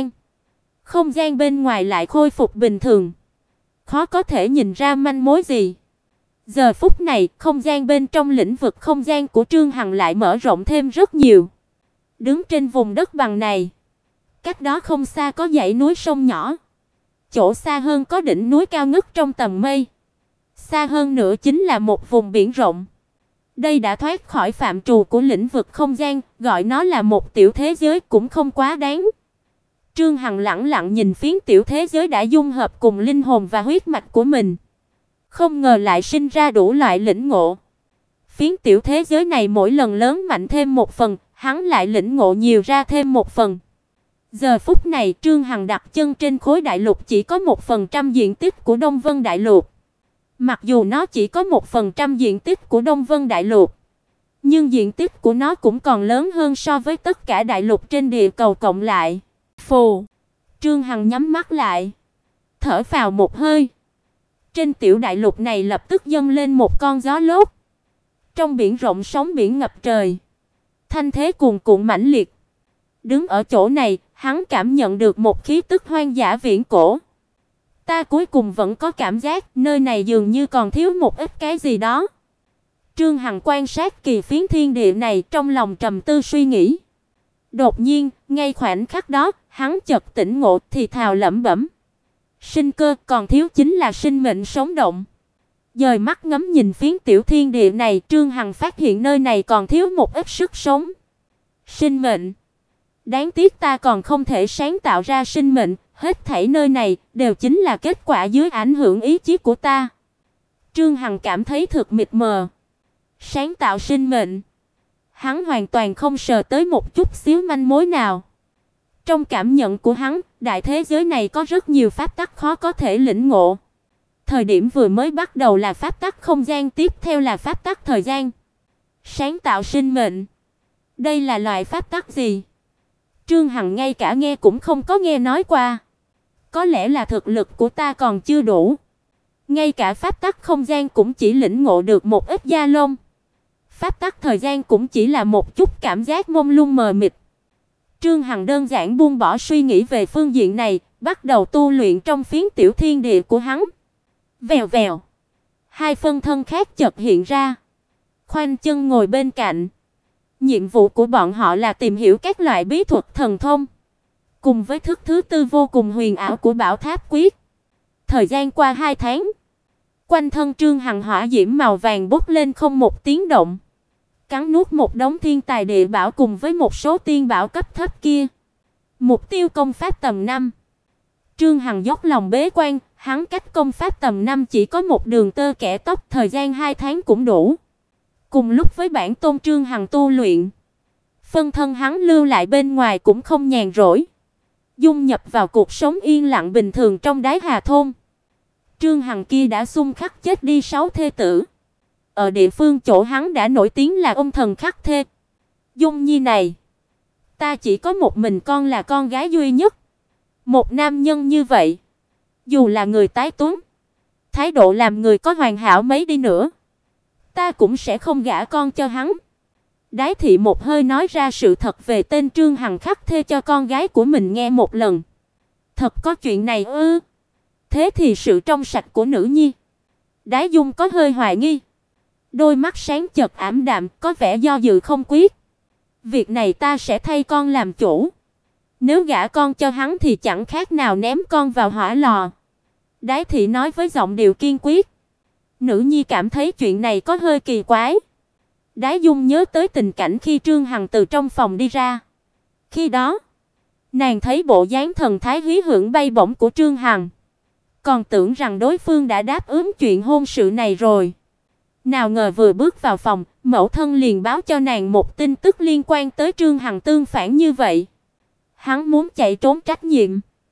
không gian bên ngoài lại khôi phục bình thường, khó có thể nhìn ra manh mối gì. Giờ phút này, không gian bên trong lĩnh vực không gian của Trương Hằng lại mở rộng thêm rất nhiều. Đứng trên vùng đất bằng này, cách đó không xa có dãy núi sông nhỏ, chỗ xa hơn có đỉnh núi cao ngất trong tầm mây. Xa hơn nữa chính là một vùng biển rộng. Đây đã thoát khỏi phạm trù của lĩnh vực không gian, gọi nó là một tiểu thế giới cũng không quá đáng. Trương Hằng lẳng lặng nhìn phiến tiểu thế giới đã dung hợp cùng linh hồn và huyết mạch của mình, không ngờ lại sinh ra đủ loại lĩnh ngộ. Phiến tiểu thế giới này mỗi lần lớn mạnh thêm một phần, hắn lại lĩnh ngộ nhiều ra thêm một phần. Giờ phút này Trương Hằng đặt chân trên khối đại lục chỉ có 1% diện tích của Đông Vân đại lục. Mặc dù nó chỉ có 1% diện tích của Đông Vân đại lục, nhưng diện tích của nó cũng còn lớn hơn so với tất cả đại lục trên địa cầu cộng lại. Phù, Trương Hằng nhắm mắt lại, thở phào một hơi. Trên tiểu đại lục này lập tức dâng lên một con gió lốc. Trong biển rộng sóng biển ngập trời, thanh thế cuồn cuộn mãnh liệt. Đứng ở chỗ này, hắn cảm nhận được một khí tức hoang dã viễn cổ. Ta cuối cùng vẫn có cảm giác nơi này dường như còn thiếu một ít cái gì đó. Trương Hằng quan sát kỳ phiến thiên địa này, trong lòng trầm tư suy nghĩ. Đột nhiên, ngay khoảnh khắc đó, hắn chợt tỉnh ngộ, thì thào lẩm bẩm: sinh cơ, còn thiếu chính là sinh mệnh sống động. Dời mắt ngắm nhìn phiến tiểu thiên địa này, Trương Hằng phát hiện nơi này còn thiếu một ít sức sống. Sinh mệnh. Đáng tiếc ta còn không thể sáng tạo ra sinh mệnh, hết thảy nơi này đều chính là kết quả dưới ảnh hưởng ý chí của ta. Trương Hằng cảm thấy thực mịt mờ. Sáng tạo sinh mệnh, hắn hoàn toàn không sờ tới một chút xíu manh mối nào. Trong cảm nhận của hắn, đại thế giới này có rất nhiều pháp tắc khó có thể lĩnh ngộ. Thời điểm vừa mới bắt đầu là pháp tắc không gian, tiếp theo là pháp tắc thời gian. Sáng tạo sinh mệnh, đây là loại pháp tắc gì? Trương Hằng ngay cả nghe cũng không có nghe nói qua. Có lẽ là thực lực của ta còn chưa đủ. Ngay cả pháp tắc không gian cũng chỉ lĩnh ngộ được một ít da lông. Pháp tắc thời gian cũng chỉ là một chút cảm giác mông lung mờ mịt. Trương Hằng đơn giản buông bỏ suy nghĩ về phương diện này, bắt đầu tu luyện trong phiến tiểu thiên địa của hắn. Vèo vèo, hai phân thân khác chợt hiện ra, khoanh chân ngồi bên cạnh. Nhiệm vụ của bọn họ là tìm hiểu các loại bí thuật thần thông, cùng với thức thứ tư vô cùng huyền ảo của Bảo Tháp Quyết. Thời gian qua 2 tháng, quanh thân Trương Hằng hỏa diễm màu vàng bốc lên không một tiếng động, cắn nuốt một đống thiên tài địa bảo cùng với một số tiên bảo cấp thấp kia. Mục tiêu công pháp tầm 5. Trương Hằng dốc lòng bế quan, hắn cách công pháp tầm 5 chỉ có một đường tơ kẻ tóc, thời gian 2 tháng cũng đủ. Cùng lúc với bản tôn Trương Hằng tu luyện, phân thân hắn lưu lại bên ngoài cũng không nhàn rỗi, dung nhập vào cuộc sống yên lặng bình thường trong Đái Hà thôn. Trương Hằng kia đã xung khắc chết đi 6 thê tử. Ở địa phương chỗ hắn đã nổi tiếng là ông thần khắc thê. Dung Nhi này, ta chỉ có một mình con là con gái duy nhất. Một nam nhân như vậy, dù là người tái tuấn, thái độ làm người có hoàn hảo mấy đi nữa, ta cũng sẽ không gả con cho hắn. Đái thị một hơi nói ra sự thật về tên Trương Hằng khắc thê cho con gái của mình nghe một lần. Thật có chuyện này ư? Thế thì sự trong sạch của nữ nhi. Đái Dung có hơi hoài nghi, đôi mắt sáng chợt ảm đạm, có vẻ do dự không quyết. Việc này ta sẽ thay con làm chủ. Nếu gả con cho hắn thì chẳng khác nào ném con vào hỏa lò. Đái thị nói với giọng điệu kiên quyết. Nữ nhi cảm thấy chuyện này có hơi kỳ quái. Đái Dung nhớ tới tình cảnh khi Trương Hằng từ trong phòng đi ra. Khi đó, nàng thấy bộ dáng thần thái hí hưởng bay bổng của Trương Hằng, còn tưởng rằng đối phương đã đáp ứng chuyện hôn sự này rồi. Nào ngờ vừa bước vào phòng, mẫu thân liền báo cho nàng một tin tức liên quan tới Trương Hằng tương phản như vậy. Hắn muốn chạy trốn trách nhiệm.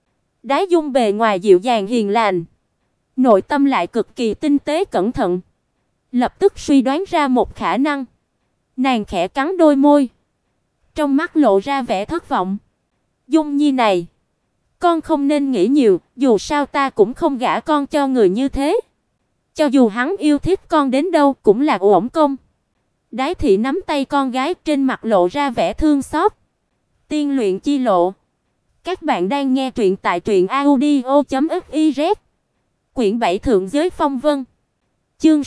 Đái Dung bề ngoài dịu dàng hiền lành, nội tâm lại cực kỳ tinh tế cẩn thận. Lập tức suy đoán ra một khả năng. Nàng khẽ cắn đôi môi, trong mắt lộ ra vẻ thất vọng. Dung Nhi này, con không nên nghĩ nhiều, dù sao ta cũng không gả con cho người như thế. Cho dù hắn yêu thích con đến đâu cũng là uổng công. Đái thị nắm tay con gái, trên mặt lộ ra vẻ thương xót. Tiên luyện chi lộ. Các bạn đang nghe truyện tại truyệnaudio.fiz. Quyển 7 Thượng giới phong vân. Chương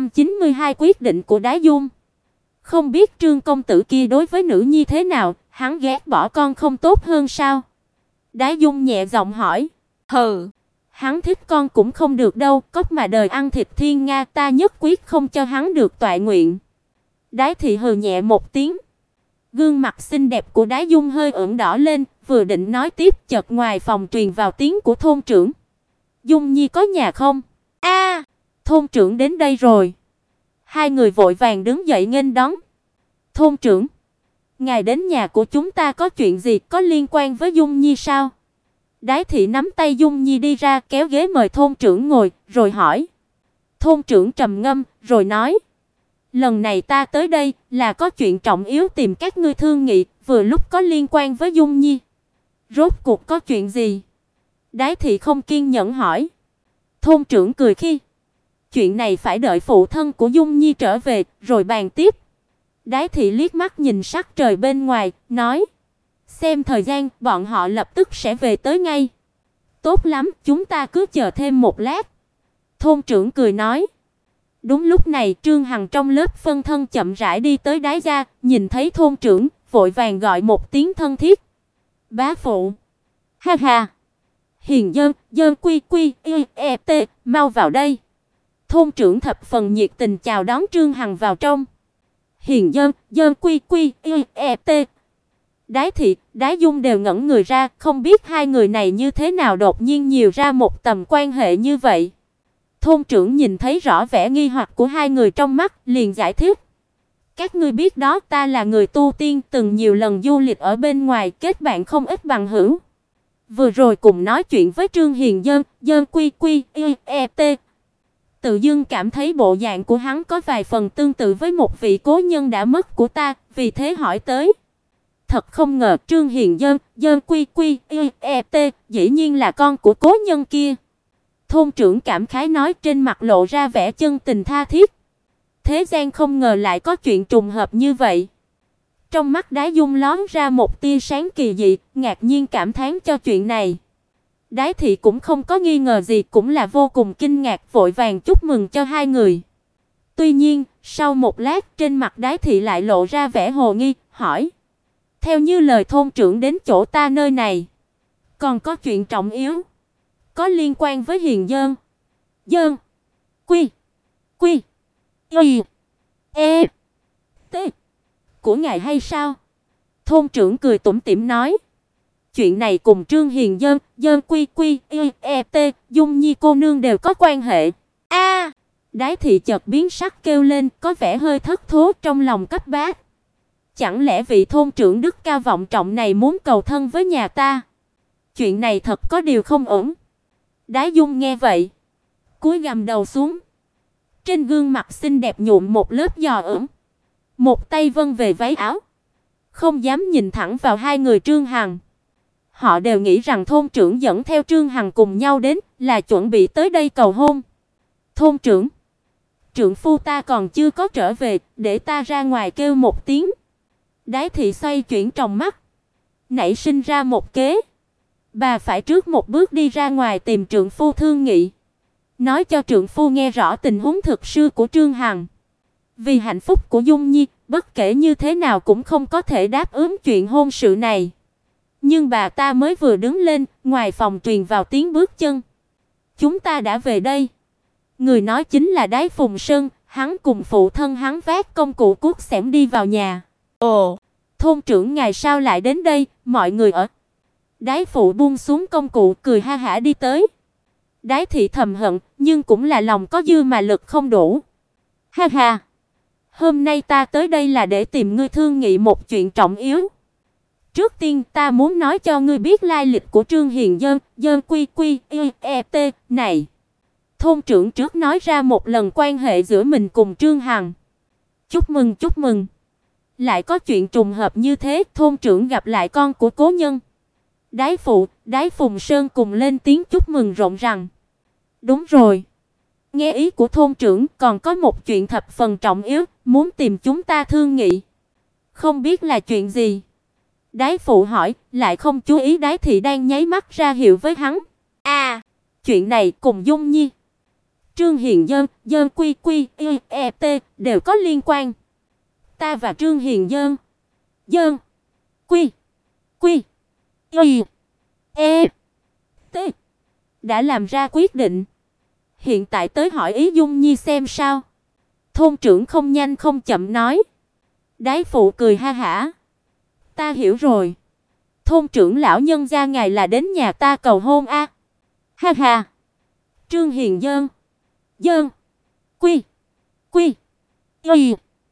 692 quyết định của Đái Dung. Không biết Trương công tử kia đối với nữ nhi thế nào, hắn ghét bỏ con không tốt hơn sao? Đái Dung nhẹ giọng hỏi. Hừ, hắn thích con cũng không được đâu, cóc mà đời ăn thịt thiên nga, ta nhất quyết không cho hắn được toại nguyện. Đái thị hừ nhẹ một tiếng. Gương mặt xinh đẹp của Đái Dung hơi ửng đỏ lên, vừa định nói tiếp, chợt ngoài phòng truyền vào tiếng của thôn trưởng. Dung Nhi có nhà không? A, thôn trưởng đến đây rồi. Hai người vội vàng đứng dậy nghênh đón. Thôn trưởng, ngài đến nhà của chúng ta có chuyện gì, có liên quan với Dung Nhi sao? Đái thị nắm tay Dung Nhi đi ra, kéo ghế mời thôn trưởng ngồi, rồi hỏi. Thôn trưởng trầm ngâm, rồi nói. Lần này ta tới đây là có chuyện trọng yếu tìm các ngươi thương nghị, vừa lúc có liên quan với Dung Nhi. Rốt cuộc có chuyện gì? Đái thị không kiên nhẫn hỏi. Thôn trưởng cười khi. Chuyện này phải đợi phụ thân của Dung Nhi trở về, rồi bàn tiếp. Đái thị liếc mắt nhìn sắc trời bên ngoài, nói. Xem thời gian, bọn họ lập tức sẽ về tới ngay. tốt lắm, chúng ta cứ chờ thêm một lát." Thôn trưởng cười nói. Đúng lúc này, Trương Hằng trong lớp phân thân chậm rãi đi tới đáy ra, nhìn thấy thôn trưởng, vội vàng gọi một tiếng thân thiết. "Bá phụ." "Ha ha. Hiền Dơn, Dơn quy quy e t, mau vào đây." Thôn trưởng thập phần nhiệt tình chào đón Trương Hằng vào trong. "Hiền Dơn, Dơn quy quy e t." Đái Thị, Đái Dung đều ngẩn người ra, không biết hai người này như thế nào đột nhiên nhiều ra một tầm quan hệ như vậy. Thôn trưởng nhìn thấy rõ vẻ nghi hoặc của hai người trong mắt, liền giải thích. "Các ngươi biết đó, ta là người tu tiên, từng nhiều lần du lịch ở bên ngoài, kết bạn không ít bằng hữu. Vừa rồi cùng nói chuyện với Trương Hiền Dơn, Dơn quy quy e t. Tự dưng cảm thấy bộ dạng của hắn có vài phần tương tự với một vị cố nhân đã mất của ta, vì thế hỏi tới. Thật không ngờ Trương Hiền Dơn, Dơn quy quy e t, dĩ nhiên là con của cố nhân kia." Thôn trưởng cảm khái nói, trên mặt lộ ra vẻ chân tình tha thiết. Thế gian không ngờ lại có chuyện trùng hợp như vậy. Trong mắt Đái Dung lóe ra một tia sáng kỳ dị, ngạc nhiên cảm thán cho chuyện này. Đái Thị cũng không có nghi ngờ gì, cũng là vô cùng kinh ngạc, vội vàng chúc mừng cho hai người. Tuy nhiên, sau một lát, trên mặt Đái Thị lại lộ ra vẻ hồ nghi, hỏi: "Theo như lời thôn trưởng đến chỗ ta nơi này, còn có chuyện trọng yếu, có liên quan với Hiền Dơn, Dơn quy quy y e t của ngài hay sao?" Thôn trưởng cười tủm tỉm nói. "Chuyện này cùng Trương Hiền Dơn, Dơn quy quy e t, Dung Nhi cô nương đều có quan hệ." A! Đái Thị chợt biến sắc kêu lên, có vẻ hơi thất thố, trong lòng cấp bách. Chẳng lẽ vị thôn trưởng đức cao vọng trọng này muốn cầu thân với nhà ta? Chuyện này thật có điều không ổn. Đái Dung nghe vậy, cúi gằm đầu xuống. Trên gương mặt xinh đẹp nhuộm một lớp giò ửng, một tay vân về váy áo, không dám nhìn thẳng vào hai người Trương Hằng. Họ đều nghĩ rằng thôn trưởng dẫn theo Trương Hằng cùng nhau đến là chuẩn bị tới đây cầu hôn. "Thôn trưởng, trượng phu ta còn chưa có trở về, để ta ra ngoài kêu một tiếng." Đái Thị xoay chuyển trong mắt, nảy sinh ra một kế. Bà phải trước một bước đi ra ngoài tìm trượng phu thương nghị, nói cho trượng phu nghe rõ tình huống thực sự của Trương Hằng. Vì hạnh phúc của Dung Nhi, bất kể như thế nào cũng không có thể đáp ứng chuyện hôn sự này. Nhưng bà ta mới vừa đứng lên, ngoài phòng truyền vào tiếng bước chân. "Chúng ta đã về đây." Người nói chính là Đái Phùng Sơn, hắn cùng phụ thân hắn vác công cụ cuốc xẻng đi vào nhà. "Ồ, thôn trưởng ngài sao lại đến đây, mọi người ở?" Đái phụ buông xuống công cụ, cười ha hả đi tới. Đái Thị thầm hận, nhưng cũng là lòng có dư mà lực không đủ. "Ha ha, hôm nay ta tới đây là để tìm ngươi thương nghị một chuyện trọng yếu. Trước tiên ta muốn nói cho ngươi biết lai lịch của Trương Hiền Dơn, Dơn quy quy e t này." Thôn trưởng trước nói ra một lần quan hệ giữa mình cùng Trương Hằng. "Chúc mừng, chúc mừng." Lại có chuyện trùng hợp như thế, thôn trưởng gặp lại con của cố nhân. Đái phụ, Đái Phùng Sơn cùng lên tiếng chúc mừng rộn ràng. "Đúng rồi. Nghe ý của thôn trưởng, còn có một chuyện thập phần trọng yếu, muốn tìm chúng ta thương nghị." "Không biết là chuyện gì?" Đái phụ hỏi, lại không chú ý Đái Thị đang nháy mắt ra hiệu với hắn. "À, chuyện này cùng Dung Nhi, Trương Hiền Dơn, Dơn quy quy e t đều có liên quan. Ta và Trương Hiền Dơn, Dơn quy quy y e t đã làm ra quyết định. Hiện tại tới hỏi ý Dung Nhi xem sao." Thôn trưởng không nhanh không chậm nói. Đái phụ cười ha hả. "Ta hiểu rồi. Thôn trưởng lão nhân gia ngài là đến nhà ta cầu hôn a?" "Ha ha. Trương Hiền Dơn, Dơn quy quy y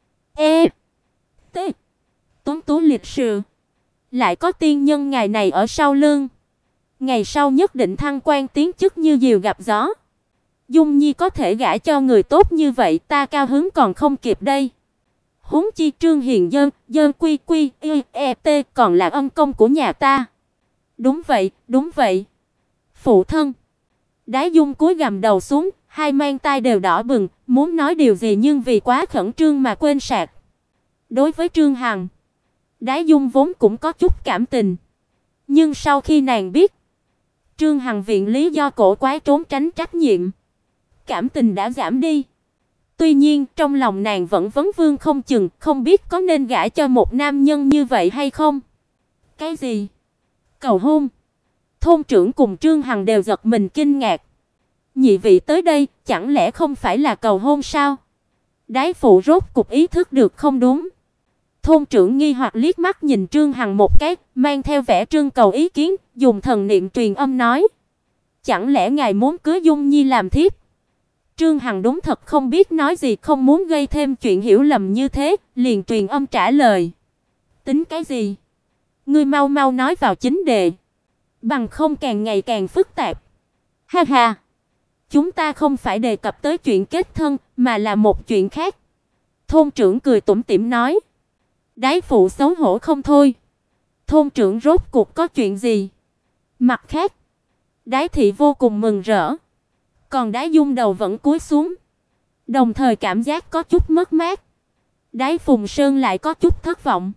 e t tuấn tú lịch sự, lại có tiên nhân ngài này ở sau lưng, ngày sau nhất định thăng quan tiến chức như diều gặp gió. Dung Nhi có thể gả cho người tốt như vậy, ta cao hứng còn không kịp đây. Huống chi Trương Hiền Dơn, Dơn quy quy e t còn là ân công của nhà ta." Đúng vậy, đúng vậy. Phụ thân." Đái Dung cúi gằm đầu xuống, hai mang tai đều đỏ bừng, muốn nói điều gì nhưng vì quá khẩn trương mà quên sạc. Đối với Trương Hằng, Đái Dung vốn cũng có chút cảm tình, nhưng sau khi nàng biết Trương Hằng viện lý do cổ quái trốn tránh trách nhiệm. Cảm tình đã giảm đi. Tuy nhiên, trong lòng nàng vẫn vấn vương không chừng, không biết có nên gả cho một nam nhân như vậy hay không. Cái gì? Cầu hôn? Thôn trưởng cùng Trương Hằng đều giật mình kinh ngạc. Nhị vị tới đây, chẳng lẽ không phải là cầu hôn sao? Đái phụ rốt cục ý thức được không đúng. Thôn trưởng nghi hoặc liếc mắt nhìn Trương Hằng một cái, mang theo vẻ trưng cầu ý kiến, dùng thần niệm truyền âm nói: "Chẳng lẽ ngài muốn cưới Dung Nhi làm thiếp?" Trương Hằng đúng thật không biết nói gì, không muốn gây thêm chuyện hiểu lầm như thế, liền truyền âm trả lời: "Tính cái gì? Ngươi mau mau nói vào chính đề, bằng không càng ngày càng phức tạp." Ha ha. Chúng ta không phải đề cập tới chuyện kết thân, mà là một chuyện khác. Thôn trưởng cười tủm tỉm nói. Đái phụ xấu hổ không thôi. Thôn trưởng rốt cuộc có chuyện gì? Mặt khác, Đái thị vô cùng mừng rỡ, còn Đái Dung đầu vẫn cúi xuống, đồng thời cảm giác có chút mất mát. Đái Phùng Sơn lại có chút thất vọng.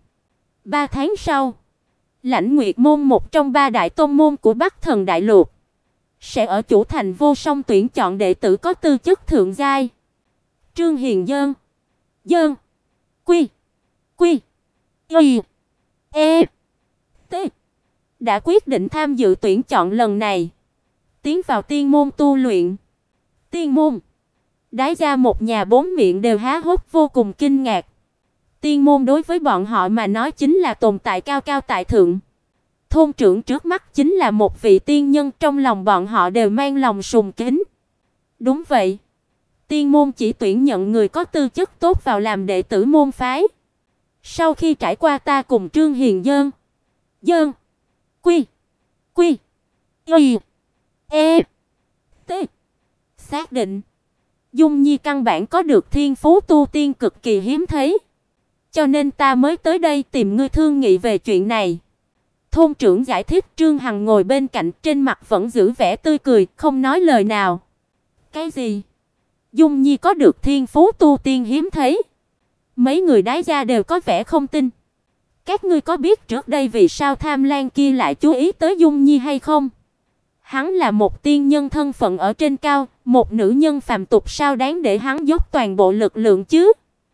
3 tháng sau, Lãnh Nguyệt môn, một trong 3 đại tôn môn của Bắc Thần Đại Lục, sẽ ở chủ thành Vô Song tuyển chọn đệ tử có tư chất thượng giai. Trương Hiền Dơn, Dơn, Quy, Quy, Y, E, T đã quyết định tham dự tuyển chọn lần này, tiến vào tiên môn tu luyện. Tiên môn? Đái gia một nhà bốn miệng đều há hốc vô cùng kinh ngạc. Tiên môn đối với bọn họ mà nói chính là tồn tại cao cao tại thượng. Thôn trưởng trước mắt chính là một vị tiên nhân, trong lòng bọn họ đều mang lòng sùng kính. Đúng vậy, tiên môn chỉ tuyển nhận người có tư chất tốt vào làm đệ tử môn phái. Sau khi trải qua ta cùng Trương Hiền Dơn, Dơn, Quy, Quy, Y, E, T xác định Dung Nhi căn bản có được thiên phú tu tiên cực kỳ hiếm thấy, cho nên ta mới tới đây tìm ngươi thương nghị về chuyện này. Thôn trưởng giải thích. Trương Hằng ngồi bên cạnh, trên mặt vẫn giữ vẻ tươi cười, không nói lời nào. Cái gì? Dung Nhi có được thiên phú tu tiên hiếm thấy? Mấy người Đái gia đều có vẻ không tin. Các ngươi có biết trước đây vì sao Tham Lang kia lại chú ý tới Dung Nhi hay không? Hắn là một tiên nhân thân phận ở trên cao, một nữ nhân phàm tục sao đáng để hắn dốc toàn bộ lực lượng chứ?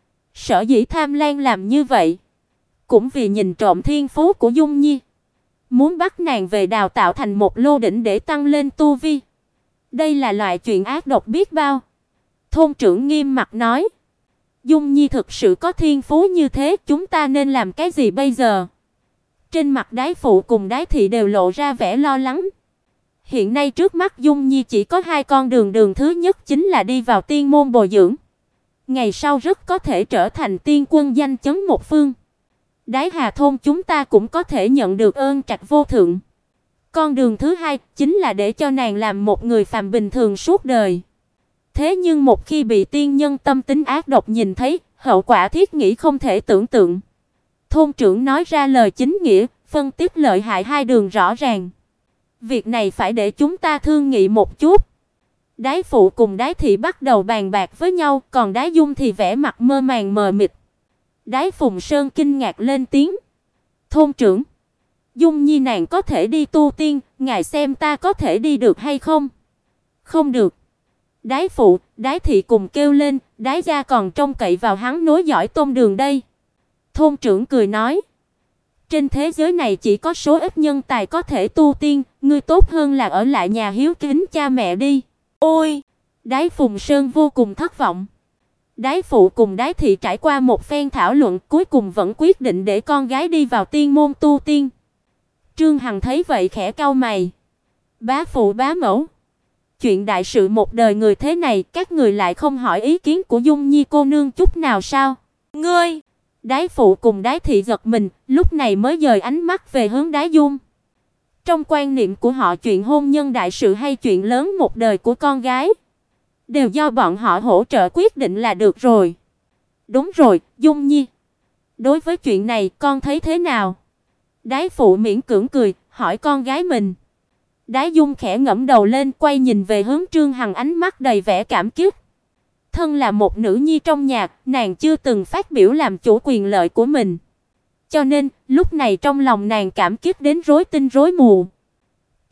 Sở dĩ Tham Lang làm như vậy, cũng vì nhìn trộm thiên phú của Dung Nhi, muốn bắt nàng về đào tạo thành một lô đỉnh để tăng lên tu vi. Đây là loại chuyện ác độc biết bao. Thôn trưởng nghiêm mặt nói. Dung Nhi thực sự có thiên phú như thế, chúng ta nên làm cái gì bây giờ? Trên mặt Đái phụ cùng Đái thị đều lộ ra vẻ lo lắng. Hiện nay trước mắt Dung Nhi chỉ có 2 con đường, đường thứ nhất chính là đi vào tiên môn bồi dưỡng, ngày sau rất có thể trở thành tiên quân danh chấn một phương. Đái Hà thôn chúng ta cũng có thể nhận được ơn trạch vô thượng. Con đường thứ hai chính là để cho nàng làm một người phàm bình thường suốt đời. Thế nhưng một khi bị tiên nhân tâm tính ác độc nhìn thấy, hậu quả thiết nghĩ không thể tưởng tượng. Thôn trưởng nói ra lời chính nghĩa, phân tích lợi hại hai đường rõ ràng. Việc này phải để chúng ta thương nghị một chút. Đái phụ cùng Đái thị bắt đầu bàn bạc với nhau, còn Đái Dung thì vẻ mặt mơ màng mờ mịt. Đái Phùng Sơn kinh ngạc lên tiếng. Thôn trưởng, Dung Nhi nàng có thể đi tu tiên, ngài xem ta có thể đi được hay không? Không được. Đái phụ, Đái thị cùng kêu lên, Đái gia còn trông cậy vào hắn nối dõi tôn đường đây. Thôn trưởng cười nói. Trên thế giới này chỉ có số ít nhân tài có thể tu tiên, ngươi tốt hơn là ở lại nhà hiếu kính cha mẹ đi. Ôi! Đái Phùng Sơn vô cùng thất vọng. Đái phụ cùng Đái thị trải qua một phen thảo luận, cuối cùng vẫn quyết định để con gái đi vào tiên môn tu tiên. Trương Hằng thấy vậy khẽ cau mày. Bá phụ bá mẫu, chuyện đại sự một đời người thế này, các người lại không hỏi ý kiến của Dung Nhi cô nương chút nào sao? Ngươi! Đái phụ cùng Đái thị giật mình, lúc này mới dời ánh mắt về hướng Đái Dung. Trong quan niệm của họ, chuyện hôn nhân đại sự hay chuyện lớn một đời của con gái đều do bọn họ hỗ trợ quyết định là được rồi. Đúng rồi, Dung Nhi, đối với chuyện này con thấy thế nào? Đái phụ miễn cưỡng cười, hỏi con gái mình. Đái Dung khẽ ngẩng đầu lên, quay nhìn về hướng Trương Hằng, ánh mắt đầy vẻ cảm kích. Thân là một nữ nhi trong nhà, nàng chưa từng phát biểu làm chủ quyền lợi của mình. Cho nên, lúc này trong lòng nàng cảm kích đến rối tinh rối mù.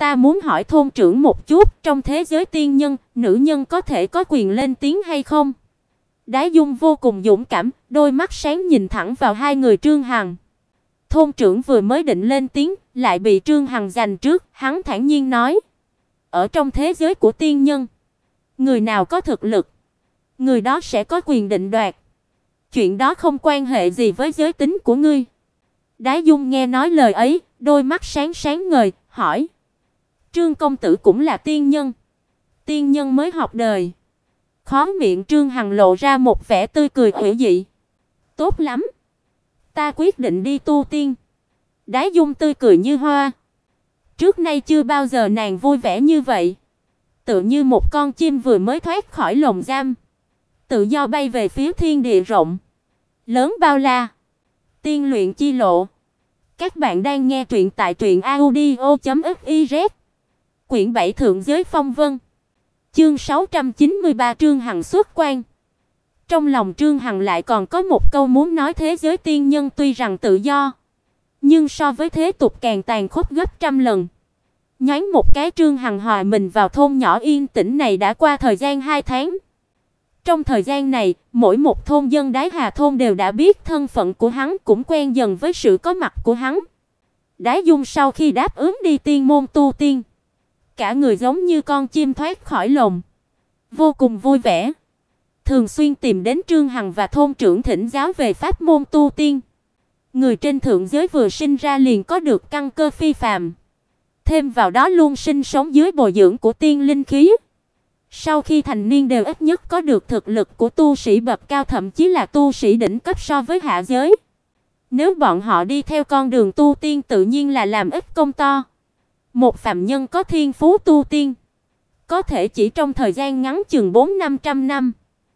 Ta muốn hỏi thôn trưởng một chút, trong thế giới tiên nhân, nữ nhân có thể có quyền lên tiếng hay không? Đái Dung vô cùng dũng cảm, đôi mắt sáng nhìn thẳng vào hai người Trương Hằng. Thôn trưởng vừa mới định lên tiếng, lại bị Trương Hằng giành trước, hắn thản nhiên nói: "Ở trong thế giới của tiên nhân, người nào có thực lực, người đó sẽ có quyền định đoạt. Chuyện đó không quan hệ gì với giới tính của ngươi." Đái Dung nghe nói lời ấy, đôi mắt sáng sáng ngời, hỏi: "Trương công tử cũng là tiên nhân?" "Tiên nhân mới học đời." Khóe miệng Trương Hằng lộ ra một vẻ tươi cười hữu dị. "Tốt lắm, ta quyết định đi tu tiên." Đái Dung tươi cười như hoa. Trước nay chưa bao giờ nàng vui vẻ như vậy, tựa như một con chim vừa mới thoát khỏi lồng giam, tự do bay về phía thiên địa rộng lớn bao la. Tiên luyện chi lộ. Các bạn đang nghe truyện tại truyệnaudio.fiz. Quyển 7 Thượng giới phong vân. Chương 693 Trương Hằng xuất quan. Trong lòng Trương Hằng lại còn có một câu muốn nói, thế giới tiên nhân tuy rằng tự do, nhưng so với thế tục càng tàn khốc gấp trăm lần. Nhoáng một cái Trương Hằng hòa mình vào thôn nhỏ yên tĩnh này đã qua thời gian 2 tháng. Trong thời gian này, mỗi một thôn dân Đái Hà thôn đều đã biết thân phận của hắn, cũng quen dần với sự có mặt của hắn. Đái Dung sau khi đáp ứng đi tiên môn tu tiên, cả người giống như con chim thoát khỏi lồng, vô cùng vui vẻ, thường xuyên tìm đến Trương Hằng và thôn trưởng thỉnh giáo về pháp môn tu tiên. Người trên thượng giới vừa sinh ra liền có được căn cơ phi phàm, thêm vào đó luôn sinh sống dưới bồi dưỡng của tiên linh khí. Sau khi thành niên đều ít nhất có được thực lực của tu sĩ bậc cao, thậm chí là tu sĩ đỉnh cấp so với hạ giới. Nếu bọn họ đi theo con đường tu tiên tự nhiên là làm ít công to. Một phàm nhân có thiên phú tu tiên, có thể chỉ trong thời gian ngắn chừng 400-500 năm,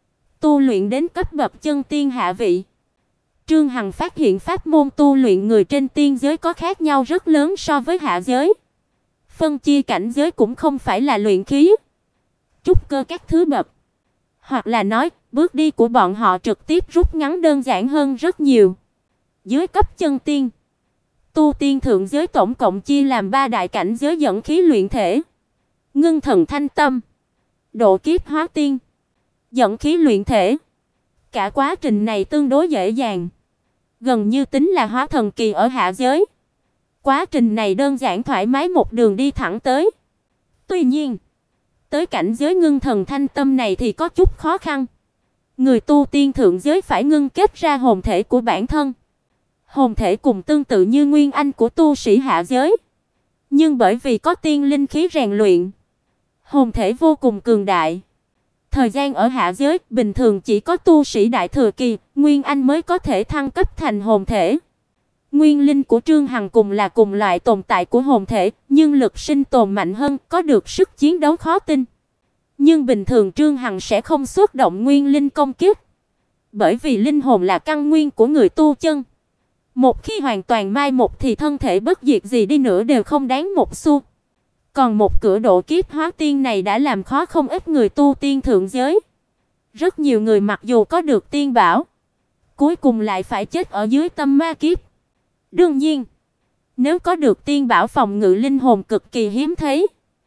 tu luyện đến cấp bậc chân tiên hạ vị. Trương Hằng phát hiện pháp môn tu luyện người trên tiên giới có khác nhau rất lớn so với hạ giới. Phân chia cảnh giới cũng không phải là luyện khí, trúc cơ các thứ bậc, hoặc là nói, bước đi của bọn họ trực tiếp rút ngắn đơn giản hơn rất nhiều. Dưới cấp chân tiên, tu tiên thượng giới tổng cộng chia làm 3 đại cảnh giới: dẫn khí luyện thể, ngưng thần thanh tâm, độ kiếp hóa tiên. Dẫn khí luyện thể, cả quá trình này tương đối dễ dàng, gần như tính là hóa thần kỳ ở hạ giới. Quá trình này đơn giản thoải mái, một đường đi thẳng tới. Tuy nhiên, tới cảnh giới ngưng thần thanh tâm này thì có chút khó khăn. Người tu tiên thượng giới phải ngưng kết ra hồn thể của bản thân. Hồn thể cùng tương tự như nguyên anh của tu sĩ hạ giới, nhưng bởi vì có tiên linh khí rèn luyện, hồn thể vô cùng cường đại. Thời gian ở hạ giới, bình thường chỉ có tu sĩ đại thừa kỳ, nguyên anh mới có thể thăng cấp thành hồn thể. Nguyên linh của Trương Hằng cùng loại tồn tại của hồn thể, nhưng lực sinh tồn mạnh hơn, có được sức chiến đấu khó tin. Nhưng bình thường Trương Hằng sẽ không xuất động nguyên linh công kích, bởi vì linh hồn là căn nguyên của người tu chân. Một khi hoàn toàn mai một thì thân thể bất diệt gì đi nữa đều không đáng một xu. Còn một cửa độ kiếp hóa tiên này đã làm khó không ít người tu tiên thượng giới. Rất nhiều người mặc dù có được tiên bảo, cuối cùng lại phải chết ở dưới tâm ma kiếp. Đương nhiên, nếu có được tiên bảo phòng ngự linh hồn cực kỳ hiếm thấy,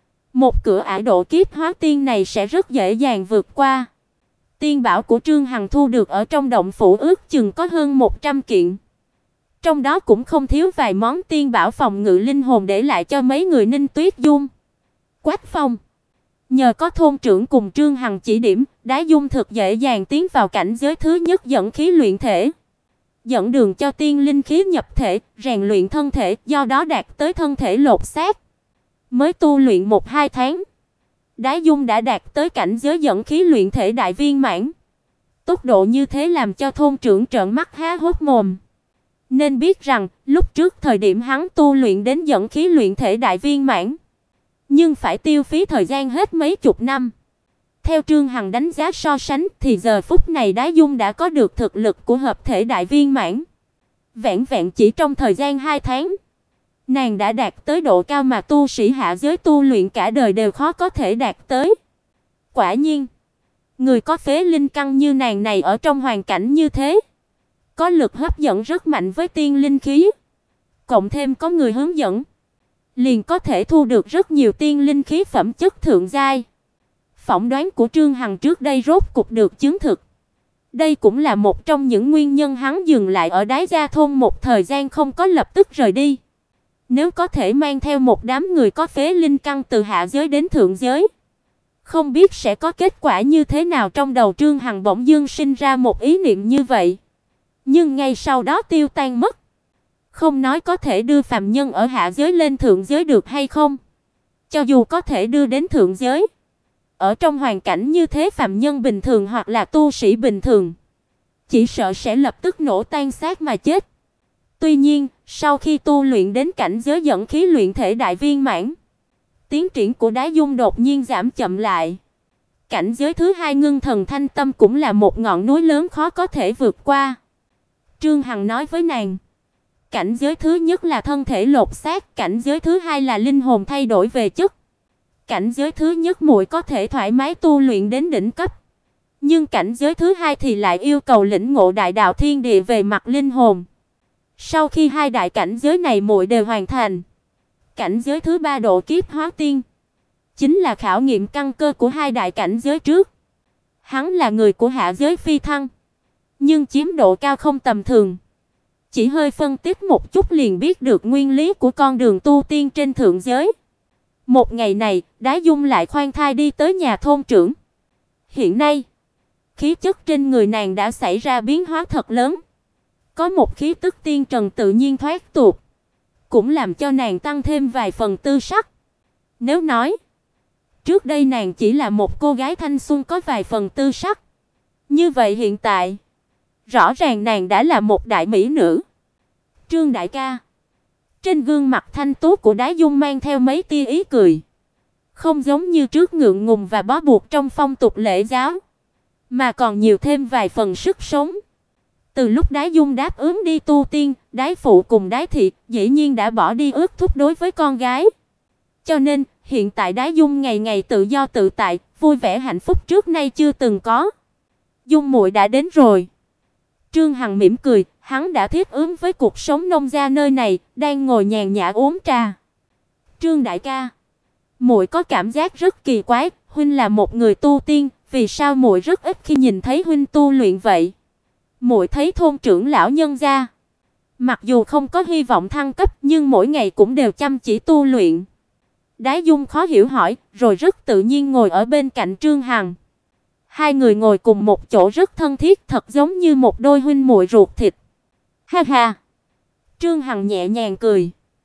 một cửa ải độ kiếp hóa tiên này sẽ rất dễ dàng vượt qua. Tiên bảo của Trương Hằng thu được ở trong động phủ ước chừng có hơn 100 kiện. Trong đó cũng không thiếu vài món tiên bảo phòng ngự linh hồn để lại cho mấy người Ninh Tuyết Dung, Quách Phong. Nhờ có thôn trưởng cùng Trương Hằng chỉ điểm, Đái Dung thực dễ dàng tiến vào cảnh giới thứ nhất, dẫn khí luyện thể, dẫn đường cho tiên linh khí nhập thể, rèn luyện thân thể, do đó đạt tới thân thể lột xác. Mới tu luyện 1-2 tháng, Đái Dung đã đạt tới cảnh giới dẫn khí luyện thể đại viên mãn. Tốc độ như thế làm cho thôn trưởng trợn mắt há hốc mồm. Nên biết rằng, lúc trước thời điểm hắn tu luyện đến dẫn khí luyện thể đại viên mãn, nhưng phải tiêu phí thời gian hết mấy chục năm. Theo Trương Hằng đánh giá so sánh thì giờ phút này Đái Dung đã có được thực lực của hợp thể đại viên mãn. Vẹn vẹn chỉ trong thời gian 2 tháng, nàng đã đạt tới độ cao mà tu sĩ hạ giới tu luyện cả đời đều khó có thể đạt tới. Quả nhiên, người có phế linh căn như nàng này ở trong hoàn cảnh như thế, có lực hấp dẫn rất mạnh với tiên linh khí, cộng thêm có người hướng dẫn, liền có thể thu được rất nhiều tiên linh khí phẩm chất thượng giai. Phỏng đoán của Trương Hằng trước đây rốt cục được chứng thực. Đây cũng là một trong những nguyên nhân hắn dừng lại ở Đái Gia thôn một thời gian không có lập tức rời đi. Nếu có thể mang theo một đám người có phế linh căn từ hạ giới đến thượng giới, không biết sẽ có kết quả như thế nào. Trong đầu Trương Hằng bỗng dưng sinh ra một ý niệm như vậy, nhưng ngay sau đó tiêu tan mất. Không nói có thể đưa phàm nhân ở hạ giới lên thượng giới được hay không, cho dù có thể đưa đến thượng giới, ở trong hoàn cảnh như thế phàm nhân bình thường hoặc là tu sĩ bình thường, chỉ sợ sẽ lập tức nổ tan xác mà chết. Tuy nhiên, sau khi tu luyện đến cảnh giới dẫn khí luyện thể đại viên mãn, tiến triển của Đái Dung đột nhiên giảm chậm lại. Cảnh giới thứ hai ngưng thần thanh tâm cũng là một ngọn núi lớn khó có thể vượt qua. Trương Hằng nói với nàng, cảnh giới thứ nhất là thân thể lột xác, cảnh giới thứ hai là linh hồn thay đổi về chất. Cảnh giới thứ nhất muội có thể thoải mái tu luyện đến đỉnh cấp, nhưng cảnh giới thứ hai thì lại yêu cầu lĩnh ngộ đại đạo thiên địa về mặt linh hồn. Sau khi hai đại cảnh giới này muội đều hoàn thành, cảnh giới thứ ba độ kiếp hóa tiên, chính là khảo nghiệm căn cơ của hai đại cảnh giới trước. Hắn là người của hạ giới phi thăng, nhưng chiếm độ cao không tầm thường. Chỉ hơi phân tích một chút liền biết được nguyên lý của con đường tu tiên trên thượng giới. Một ngày này, Đái Dung lại khoan thai đi tới nhà thôn trưởng. Hiện nay, khí chất trên người nàng đã xảy ra biến hóa thật lớn. Có một khí tức tiên trần tự nhiên thoát tục, cũng làm cho nàng tăng thêm vài phần tư sắc. Nếu nói trước đây nàng chỉ là một cô gái thanh xuân có vài phần tư sắc, như vậy hiện tại, rõ ràng nàng đã là một đại mỹ nữ. Trương đại ca. Trên gương mặt thanh tú của Đái Dung mang theo mấy tia ý cười, không giống như trước ngượng ngùng và bó buộc trong phong tục lễ giáo, mà còn nhiều thêm vài phần sức sống. Từ lúc Đái Dung đáp ứng đi tu tiên, Đái phụ cùng Đái thị dĩ nhiên đã bỏ đi ước thúc đối với con gái. Cho nên, hiện tại Đái Dung ngày ngày tự do tự tại, vui vẻ hạnh phúc trước nay chưa từng có. Dung muội đã đến rồi. Trương Hằng mỉm cười, hắn đã thiết ứng với cuộc sống nông gia nơi này, đang ngồi nhàn nhã uống trà. Trương đại ca, muội có cảm giác rất kỳ quái, huynh là một người tu tiên, vì sao muội rất ít khi nhìn thấy huynh tu luyện vậy? Muội thấy thôn trưởng lão nhân gia, mặc dù không có hy vọng thăng cấp, nhưng mỗi ngày cũng đều chăm chỉ tu luyện. Đái Dung khó hiểu hỏi, rồi rất tự nhiên ngồi ở bên cạnh Trương Hằng. Hai người ngồi cùng một chỗ rất thân thiết, thật giống như một đôi huynh muội ruột thịt. Ha ha. Trương Hằng nhẹ nhàng cười.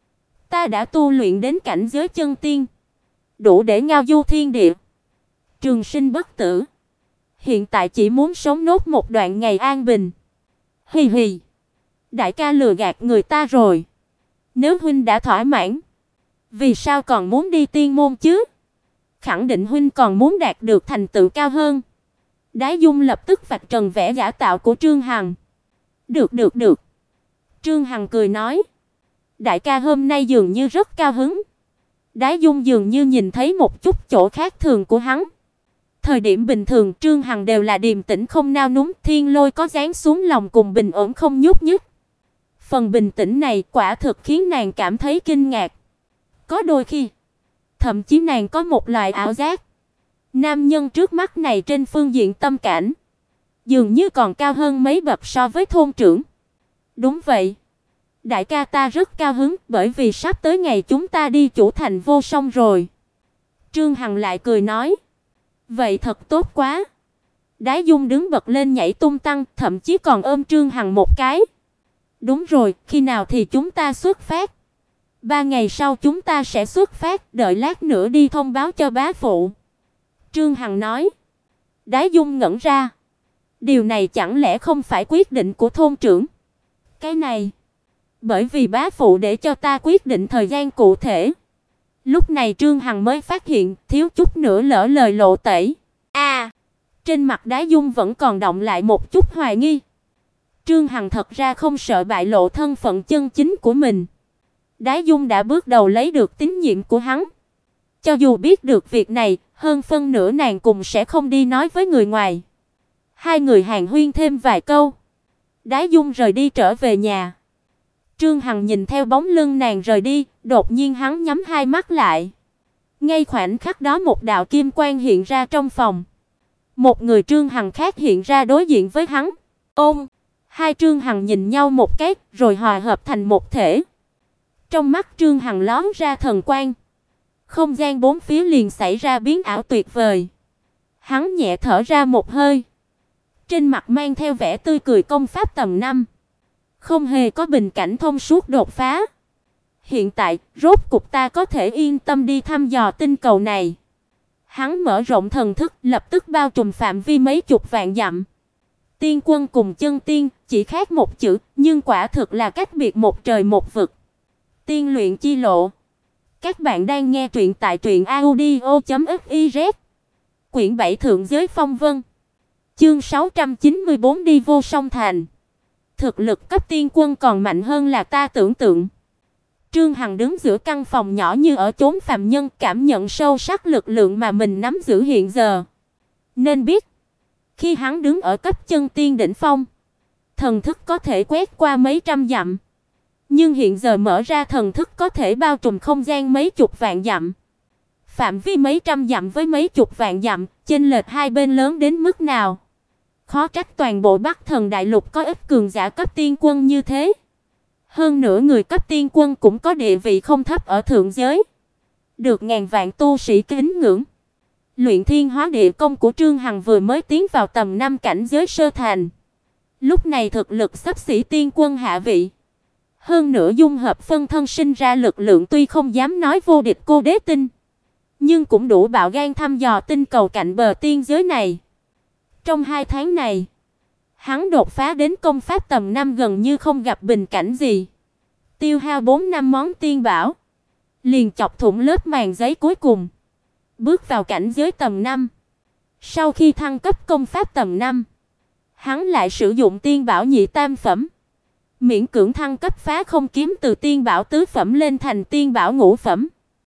Ta đã tu luyện đến cảnh giới chân tiên, đủ để ngao du thiên địa, trường sinh bất tử. Hiện tại chỉ muốn sống nốt một đoạn ngày an bình. Hì hì. Đại ca lừa gạt người ta rồi. Nếu huynh đã thỏa mãn, vì sao còn muốn đi tiên môn chứ? Khẳng định huynh còn muốn đạt được thành tựu cao hơn. Đái Dung lập tức vạch trần vẻ giả tạo của Trương Hằng. Được. Trương Hằng cười nói. Đại ca hôm nay dường như rất cao hứng. Đái Dung dường như nhìn thấy một chút chỗ khác thường của hắn. Thời điểm bình thường Trương Hằng đều là điềm tĩnh không nao núng, thiên lôi có giáng xuống lòng cùng bình ổn không nhúc nhích. Phần bình tĩnh này quả thực khiến nàng cảm thấy kinh ngạc. Có đôi khi, thậm chí nàng có một loại ảo giác. Nam nhân trước mắt này trên phương diện tâm cảnh, dường như còn cao hơn mấy bậc so với thôn trưởng. Đúng vậy. Đại ca ta rất cao hứng, bởi vì sắp tới ngày chúng ta đi chủ thành Vô Song rồi. Trương Hằng lại cười nói. Vậy thật tốt quá. Đái Dung đứng bật lên nhảy tung tăng, thậm chí còn ôm Trương Hằng một cái. Đúng rồi, khi nào thì chúng ta xuất phát? 3 ngày sau chúng ta sẽ xuất phát, đợi lát nữa đi thông báo cho bá phụ. Trương Hằng nói. Đái Dung ngẩn ra. Điều này chẳng lẽ không phải quyết định của thôn trưởng? Cái này, bởi vì bá phụ để cho ta quyết định thời gian cụ thể. Lúc này Trương Hằng mới phát hiện, thiếu chút nữa lỡ lời lộ tẩy. Trên mặt Đái Dung vẫn còn đọng lại một chút hoài nghi. Trương Hằng thật ra không sợ bại lộ thân phận chân chính của mình. Đái Dung đã bước đầu lấy được tín nhiệm của hắn. Cho dù biết được việc này, hơn phân nửa nàng cũng sẽ không đi nói với người ngoài. Hai người hàn huyên thêm vài câu. Đái Dung rời đi trở về nhà. Trương Hằng nhìn theo bóng lưng nàng rời đi, đột nhiên hắn nhắm hai mắt lại. Ngay khoảnh khắc đó một đạo kim quang hiện ra trong phòng. Một người Trương Hằng khác hiện ra đối diện với hắn. Ôm, hai Trương Hằng nhìn nhau một cái, rồi hòa hợp thành một thể. Trong mắt Trương Hằng lóe ra thần quang. Không gian bốn phía liền xảy ra biến ảo tuyệt vời. Hắn nhẹ thở ra một hơi. Trên mặt mang theo vẻ tươi cười công pháp tầng 5. Không hề có bình cảnh thông suốt đột phá. Hiện tại, rốt cục ta có thể yên tâm đi thăm dò tinh cầu này. Hắn mở rộng thần thức, lập tức bao trùm phạm vi mấy chục vạn dặm. Tiên quân cùng chân tiên, chỉ khác một chữ, nhưng quả thực là cách biệt một trời một vực. Tiên luyện chi lộ. Các bạn đang nghe truyện tại truyệnaudio.fiz. Quyển 7 Thượng giới phong vân. Chương 694 đi vô song thành. Thực lực cấp tiên quân còn mạnh hơn là ta tưởng tượng. Trương Hằng đứng giữa căn phòng nhỏ như ở chốn phàm nhân, cảm nhận sâu sắc lực lượng mà mình nắm giữ hiện giờ. Nên biết, khi hắn đứng ở cấp chân tiên đỉnh phong, thần thức có thể quét qua mấy trăm dặm. Nhưng hiện giờ mở ra thần thức có thể bao trùm không gian mấy chục vạn dặm. Phạm vi mấy trăm dặm với mấy chục vạn dặm, chênh lệch hai bên lớn đến mức nào? Khó trách toàn bộ Bắc Thần Đại Lục có ít cường giả cấp tiên quân như thế. Hơn nữa người cấp tiên quân cũng có địa vị không thấp ở thượng giới, được ngàn vạn tu sĩ kính ngưỡng. Luyện Thiên Hóa Địa công của Trương Hằng vừa mới tiến vào tầm 5 cảnh giới sơ thành. Lúc này thực lực xấp xỉ tiên quân hạ vị. Hơn nữa dung hợp phân thân sinh ra lực lượng tuy không dám nói vô địch cô đế tinh, nhưng cũng đủ bạo gan thăm dò tinh cầu cạnh bờ tiên giới này. Trong 2 tháng này, hắn đột phá đến công pháp tầm 5 gần như không gặp bình cảnh gì. Tiêu hao 4 năm món tiên bảo, liền chọc thủng lớp màng giấy cuối cùng, bước vào cảnh giới tầm 5. Sau khi thăng cấp công pháp tầm 5, hắn lại sử dụng tiên bảo nhị tam phẩm, miễn cưỡng thăng cấp phá không kiếm từ tiên bảo tứ phẩm lên thành tiên bảo ngũ phẩm.